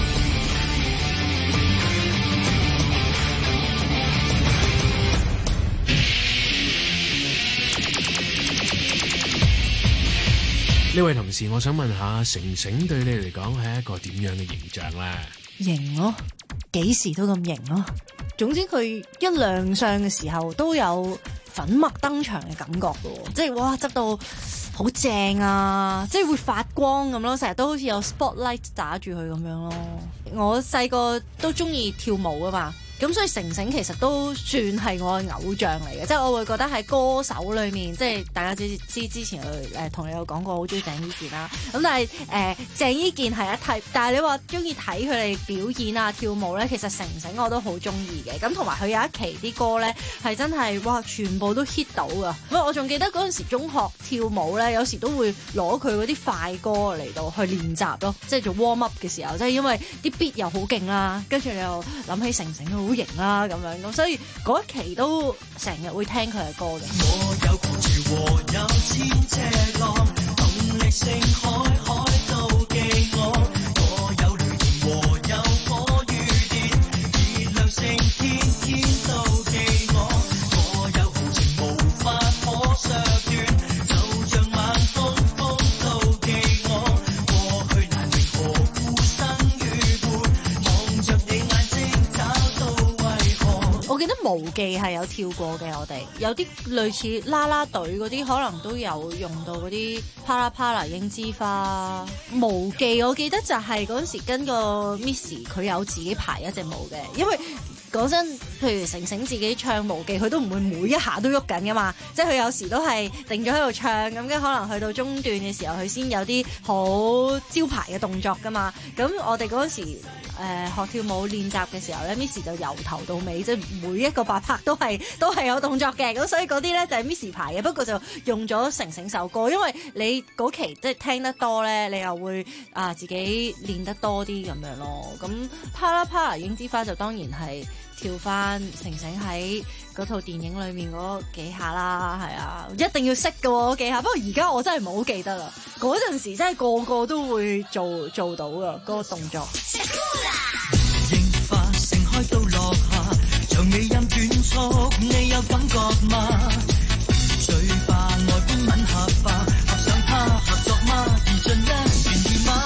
呢位同事，我想問下，城城對你嚟講係一個點樣嘅形象咧？ 型咯，幾時都咁型咯。總之佢一亮相嘅時候都有粉墨登場嘅感覺嘅，即係哇執到好正啊，即係會發光咁咯，成日都好似有 spotlight 打住佢咁樣咯。我細個都中意跳舞啊嘛。咁所以城城其實都算係我嘅偶像嚟嘅，即係我會覺得喺歌手裏面，即係大家知知之前誒同你有講過好中意鄭伊健啦。咁但係誒、呃、鄭伊健係一睇，但係你話中意睇佢哋表演啊跳舞咧，其實城城我都好中意嘅。咁同埋佢有一期啲歌咧係真係哇，全部都 hit 到噶。咁我仲記得嗰陣時中學跳舞咧，有時都會攞佢嗰啲快歌嚟到去練習咯，即係做 warm up 嘅時候，即係因為啲 beat 又好勁啦，跟住你又諗起城城好型啦咁樣，咁所以嗰一期都成日會聽佢嘅歌嘅。 我有狂潮和有千尺浪，動力盛開，海妒忌我。我有雷電和有火與電，熱量盛天，天妒忌我。我有豪情無法可削斷，就像猛風，風妒忌我。過去難覓何故生與活，望着你眼睛找到。 我記得無記係有跳過嘅，我哋有啲類似啦啦隊嗰啲，可能都有用到嗰啲啪啦啪啦櫻之花。無記我記得就係嗰陣時跟個 Miss 佢有自己排一隻舞嘅，因為講真，譬如城城自己唱無記，佢都唔會每一下都喐緊噶嘛，即係佢有時都係定咗喺度唱，咁跟可能去到中段嘅時候，佢先有啲好招牌嘅動作噶嘛。咁我哋嗰陣時誒、呃、學跳舞練習嘅時候咧 ，Miss 就由頭到尾即係每一個八拍都係都係有動作嘅，咁所以嗰啲咧就係 Miss 排嘅，不過就用咗城城首歌，因為你嗰期即係聽得多咧，你又會啊自己練得多啲咁樣咯。咁啪啦啪啦櫻之花就當然係跳翻城城喺嗰套電影裏面嗰幾下啦，係啊，一定要識嘅喎幾下。不過而家我真係唔好記得啦，嗰陣時真係個個都會做做到嘅嗰個動作。 櫻花盛開到落下，長尾音短促，你有感覺嗎？最怕外觀吻合吧，合上它合作嗎？而盡一願意嗎？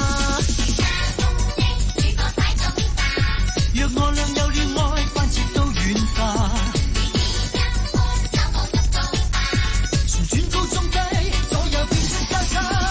若我倆有戀愛，關節都軟化。旋轉高中低，左右變成交叉。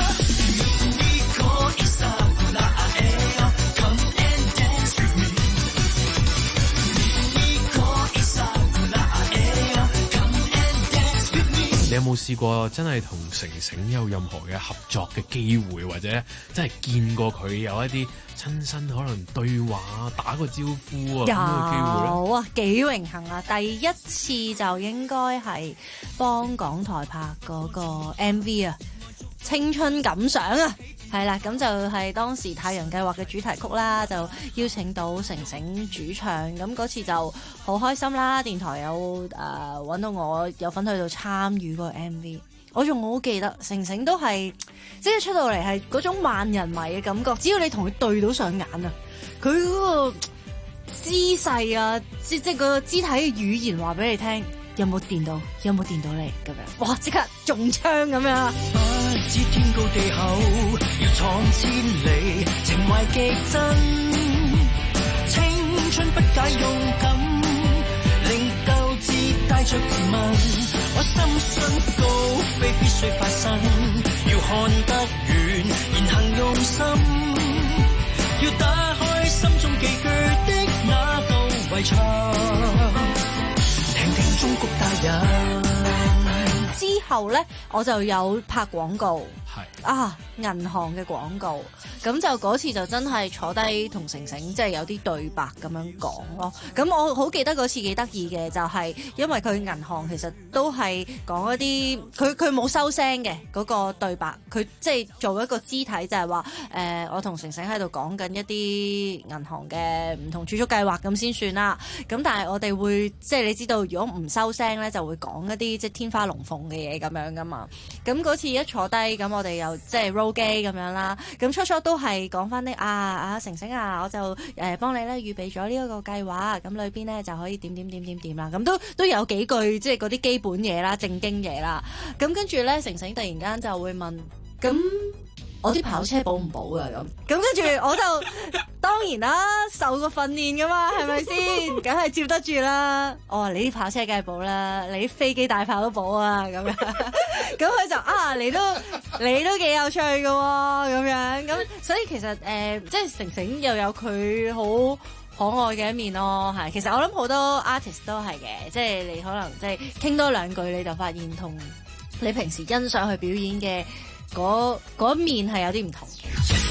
你有冇試過真係同城城有任何嘅合作嘅機會，或者真係見過佢有一啲親身可能對話、打個招呼啊咁嘅機會咧？ 有啊，幾榮幸啊！第一次就應該係幫港台拍嗰個 M V 啊， 青春感想啊，係啦，咁就係當時太陽計劃嘅主題曲啦，就邀請到成成主唱，咁嗰次就好開心啦，電台有誒揾、呃、到我有份去到參與個 M V。我仲好記得，成成都係即係出到嚟係嗰種萬人迷嘅感覺，只要你同佢對到上眼啊，佢嗰個姿勢啊，即即個肢體嘅語言話俾你聽，有冇電到，有冇電到你咁樣，哇！即刻中槍咁樣。 不知天高地厚，要闖千里，情懷極真，青春不解勇敢，令鬥志帶着甜蜜。我深信高飛必須發生，要看得遠，言行用心，要打開心中寄居的那道圍牆，聽聽中國大人。 之後咧，我就有拍廣告，係啊，銀行嘅廣告，咁就嗰次就真係坐低同成成即係有啲對白咁樣講咯。咁我好記得嗰次幾得意嘅，就係因為佢銀行其實都係講一啲，佢佢冇收聲嘅嗰個對白，佢即係做一個肢體就係話誒，我同成成喺度講緊一啲銀行嘅唔同儲蓄計劃咁先算啦。咁但係我哋會即係你知道，如果唔收聲咧，就會講一啲即係天花龍鳳嘅嘢咁樣噶嘛。咁嗰次一坐低，咁我哋又即係 roll 機咁樣啦。咁初初都係講翻啲啊啊成成啊，我就誒幫、呃、你咧預備咗呢一個計劃，咁裏邊咧就可以點點點點點啦。咁都都有幾句即係嗰啲基本嘢啦、正經嘢啦。咁跟住咧，成成突然間就會問咁。我啲跑車保唔保㗎咁？咁跟住我就當然啦，受過訓練㗎嘛，係咪先？梗係接得住啦。我話你啲跑車梗係保啦，你啲飛機大炮都保啊咁樣。咁佢就啊，你都你都幾有趣㗎喎咁樣。咁所以其實誒、呃，即係成成又有佢好可愛嘅一面咯，係。其實我諗好多 artist 都係嘅，即係你可能即係傾多兩句，你就發現同你平時欣賞佢表演嘅嗰嗰面係有啲唔同嘅。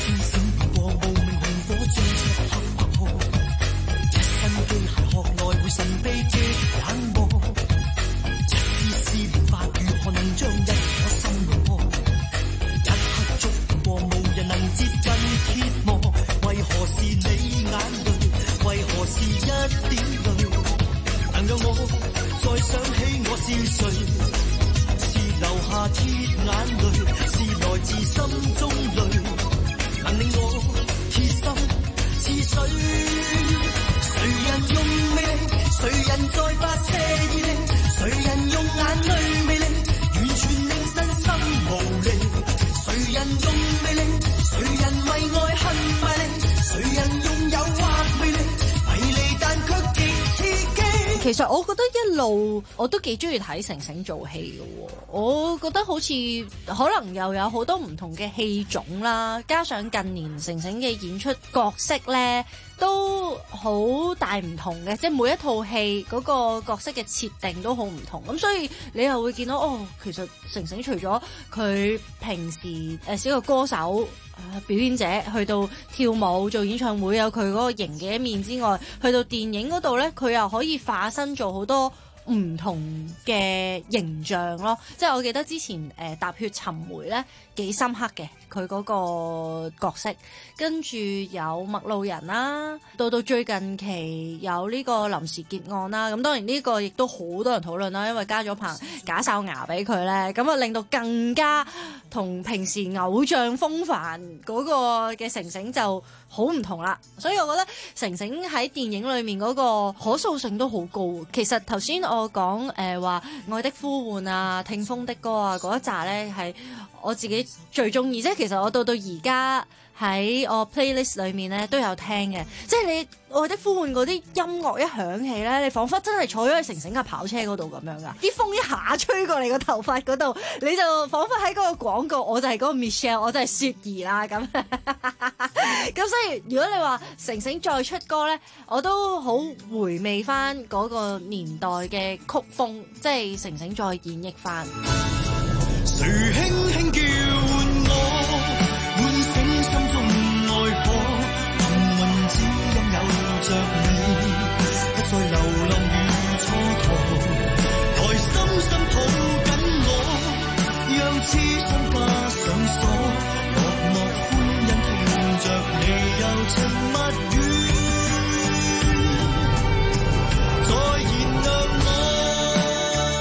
留下鐵眼淚，是來自心中淚，能令我貼心似水。誰人用魅力，誰人在發射熱力，誰人用眼淚魅力，完全令身心無力。誰人用魅力，誰人為愛恨賣力，誰人用誘惑魅力，迷離但卻極刺激。 其實我覺得一路我都幾中意睇成成做戲嘅喎，我覺得好似可能又有好多唔同嘅戲種啦，加上近年成成嘅演出角色呢都好大唔同嘅，即係每一套戲嗰個角色嘅設定都好唔同，咁所以你又會見到哦，其實成成除咗佢平時誒是一個歌手、表演者，去到跳舞做演唱會有佢嗰個型嘅一面之外，去到電影嗰度呢，佢又可以化身做好多唔同嘅形象咯。即係我記得之前誒、呃、踏血尋梅呢幾深刻嘅佢嗰個角色，跟住有麥路人啦，到到最近期有呢個臨時劫案啦，咁當然呢個亦都好多人討論啦，因為加咗棚假哨牙俾佢咧，咁啊令到更加同平時偶像風範嗰個嘅成成就好唔同啦，所以我覺得成成喺電影裏面嗰個可塑性都好高。其實頭先我講誒話愛的呼喚啊、聽風的歌啊嗰一紮咧係我自己最中意，即係其實我到到而家喺我 playlist 裏面咧都有聽嘅，即係你愛的呼喚嗰啲音樂一響起咧，你彷彿真係坐咗喺成成嘅跑車嗰度咁樣噶，啲風一下吹過你個頭髮嗰度，你就彷彿喺嗰個廣告，我就係嗰個 Michelle， 我就係雪兒啦咁。咁所以如果你話成成再出歌咧，我都好回味翻嗰個年代嘅曲風，即係成成再演繹翻。 誰輕輕叫喚我，喚醒心中愛火，幸運只因有着你，不再流浪與蹉跎，來深深抱緊我，讓痴心加上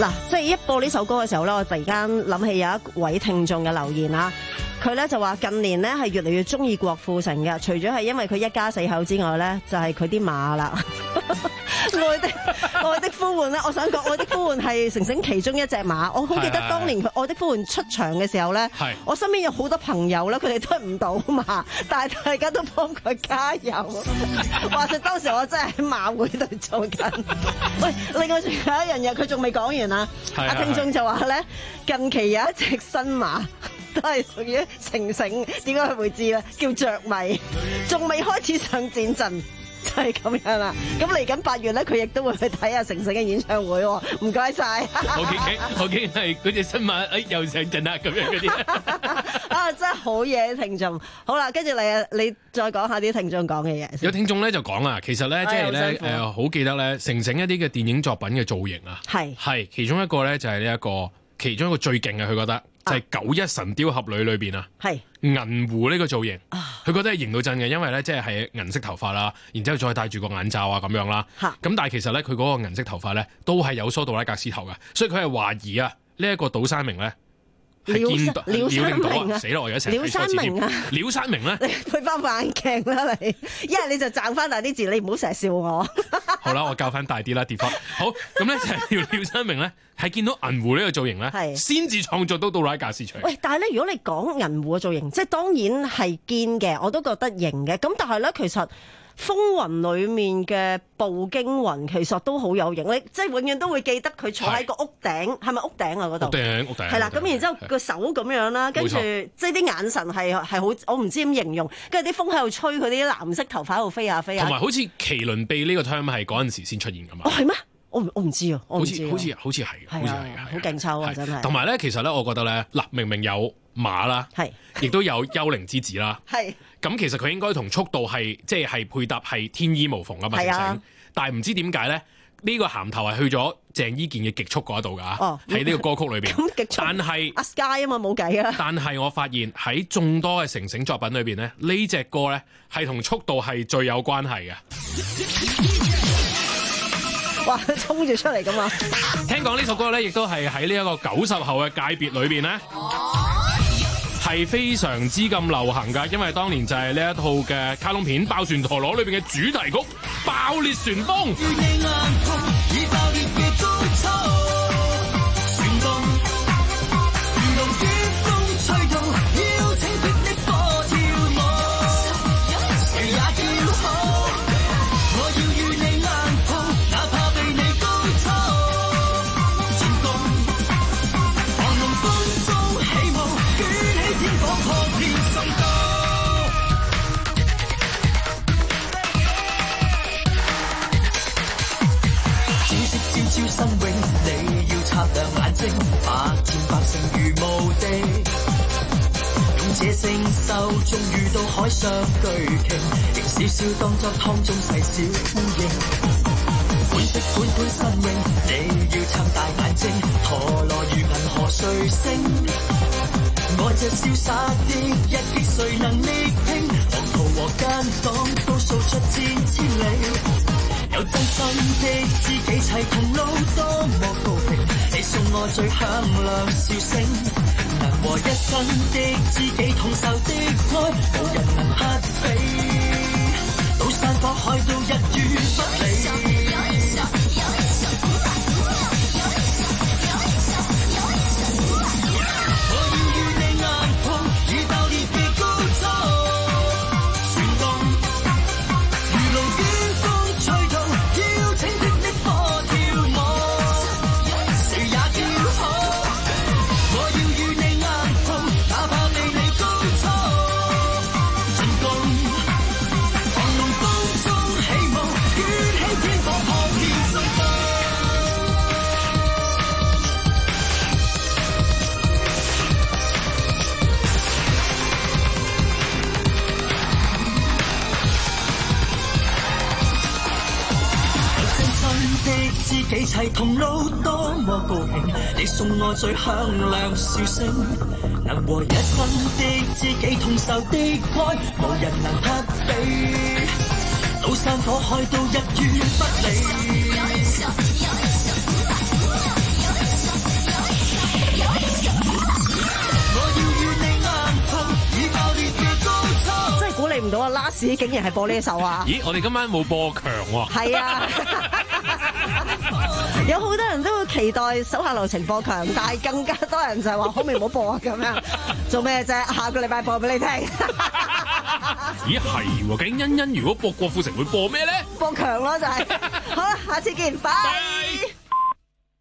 嗱，即係一播呢首歌嘅時候咧，我突然間諗起有一位聽眾嘅留言啦。佢咧就話近年咧係越嚟越中意郭富城嘅，除咗係因為佢一家四口之外咧，就係佢啲馬啦。愛的愛的呼喚咧，我想講愛的呼喚係成成其中一隻馬。我好記得當年佢愛的呼喚出場嘅時候咧，我身邊有好多朋友咧，佢哋得唔到馬，但係大家都幫佢加油。話說當時我真係喺馬會度做緊。喂，另外仲有一樣嘢，佢仲未講完啊！阿聽眾就話咧，近期有一隻新馬。都係屬於成成，點解佢會知咧？叫着迷，仲未開始上戰陣，就係、是、咁樣啦。咁嚟緊八月咧，佢亦都會去睇下成成嘅演唱會喎。唔該晒。 我見我見係嗰隻新馬，哎又上陣啦咁樣嗰啲。 啊，真係好嘢，聽眾。好啦，跟住你啊，你再講下啲聽眾講嘅嘢。 有聽眾咧就講啦，其實咧即係咧誒，好記得咧成成一啲嘅電影作品嘅造型啊，係係其中一個咧就係呢一個，其中一個最勁嘅，佢覺得。就係、是、九一神雕俠侶裏邊啊，係銀狐呢個造型，佢覺得係型到震嘅，因為咧即係係銀色頭髮啦，然之後再戴住個眼罩啊咁樣啦，咁但係其實咧佢嗰個銀色頭髮咧都係有梳杜拉格斯頭嘅，所以佢係懷疑啊呢一個島山明咧係見到廖定島啊，死啦！我而家成日睇錯字添。廖山明咧， 你配翻副眼鏡啦你，一係你就賺翻大啲字，你唔好成日笑我。 好啦，我教翻大啲啦，跌翻。好，咁咧就係廖廖山明咧，係見到銀狐呢個造型咧，先至創作到杜拉格斯出嚟。喂，但係咧，如果你講銀狐嘅造型，即係當然係堅嘅，我都覺得型嘅。咁但係咧，其實。風雲裏面嘅步驚雲其實都好有型，你即係永遠都會記得佢坐喺個屋頂，係咪屋頂啊嗰度？屋頂屋頂係啦，咁然之後個手咁樣啦，跟住即係啲眼神係係好，我唔知點形容，跟住啲風喺度吹佢啲藍色頭髮喺度飛下飛下。同埋好似麒麟臂呢個 term 係嗰陣時先出現㗎嘛？哦，係咩？我我唔知啊，我唔知。好似好似係，好似係，好勁抽啊！真係。同埋咧，其實咧，我覺得咧，嗱，明明有馬啦，係，亦都有幽靈之子啦，係。咁其實佢應該同速度係即係係配搭係天衣無縫㗎嘛，成成。但係唔知點解咧，呢個銜頭係去咗鄭伊健嘅極速嗰度㗎，喺呢個歌曲裏邊。咁極速。但係阿 Sky 啊嘛，冇計啊。但係我發現喺眾多嘅成成作品裏邊咧，呢隻歌咧係同速度係最有關係嘅。哇！衝住出嚟㗎嘛！聽講呢首歌咧，亦都係喺呢一個九十後嘅界別裏邊咧。係非常之咁流行㗎，因為當年就係呢一套嘅卡通片《爆旋陀螺》裏邊嘅主題曲《爆裂旋風》。 生永，你要擦亮眼睛，百戰百勝如無敵。用這聖獸，終遇到海上巨鯨，仍小小當作湯中細小烏蠅。款式款款身影，你要撐大眼睛，陀螺如銀河彗星。我這瀟灑的一擊，誰能力拼？狂徒和奸黨都掃出千千里。有真心的知己齊同路，多麼高興！你送我最響亮笑聲，能和一生的知己同仇的愛，無人能匹比。到山火海都一於不理。幾齊同路，多麼高興！你送我最響亮笑聲，能和一生的知己同仇的愛，無人能匹比。到山火海都一於不理。 到啊！Last 竟然係播呢一首啊！ 咦，我哋今晚冇播強喎。 係啊，有好多人都會期待手下留情播強，但係更加多人就係話可唔可以唔好播啊？咁樣做咩啫？下個禮拜播俾你聽。 咦，係喎！究竟欣欣如果播郭富城會播咩咧？ 播強咯，就係、是。好啦，下次見，拜。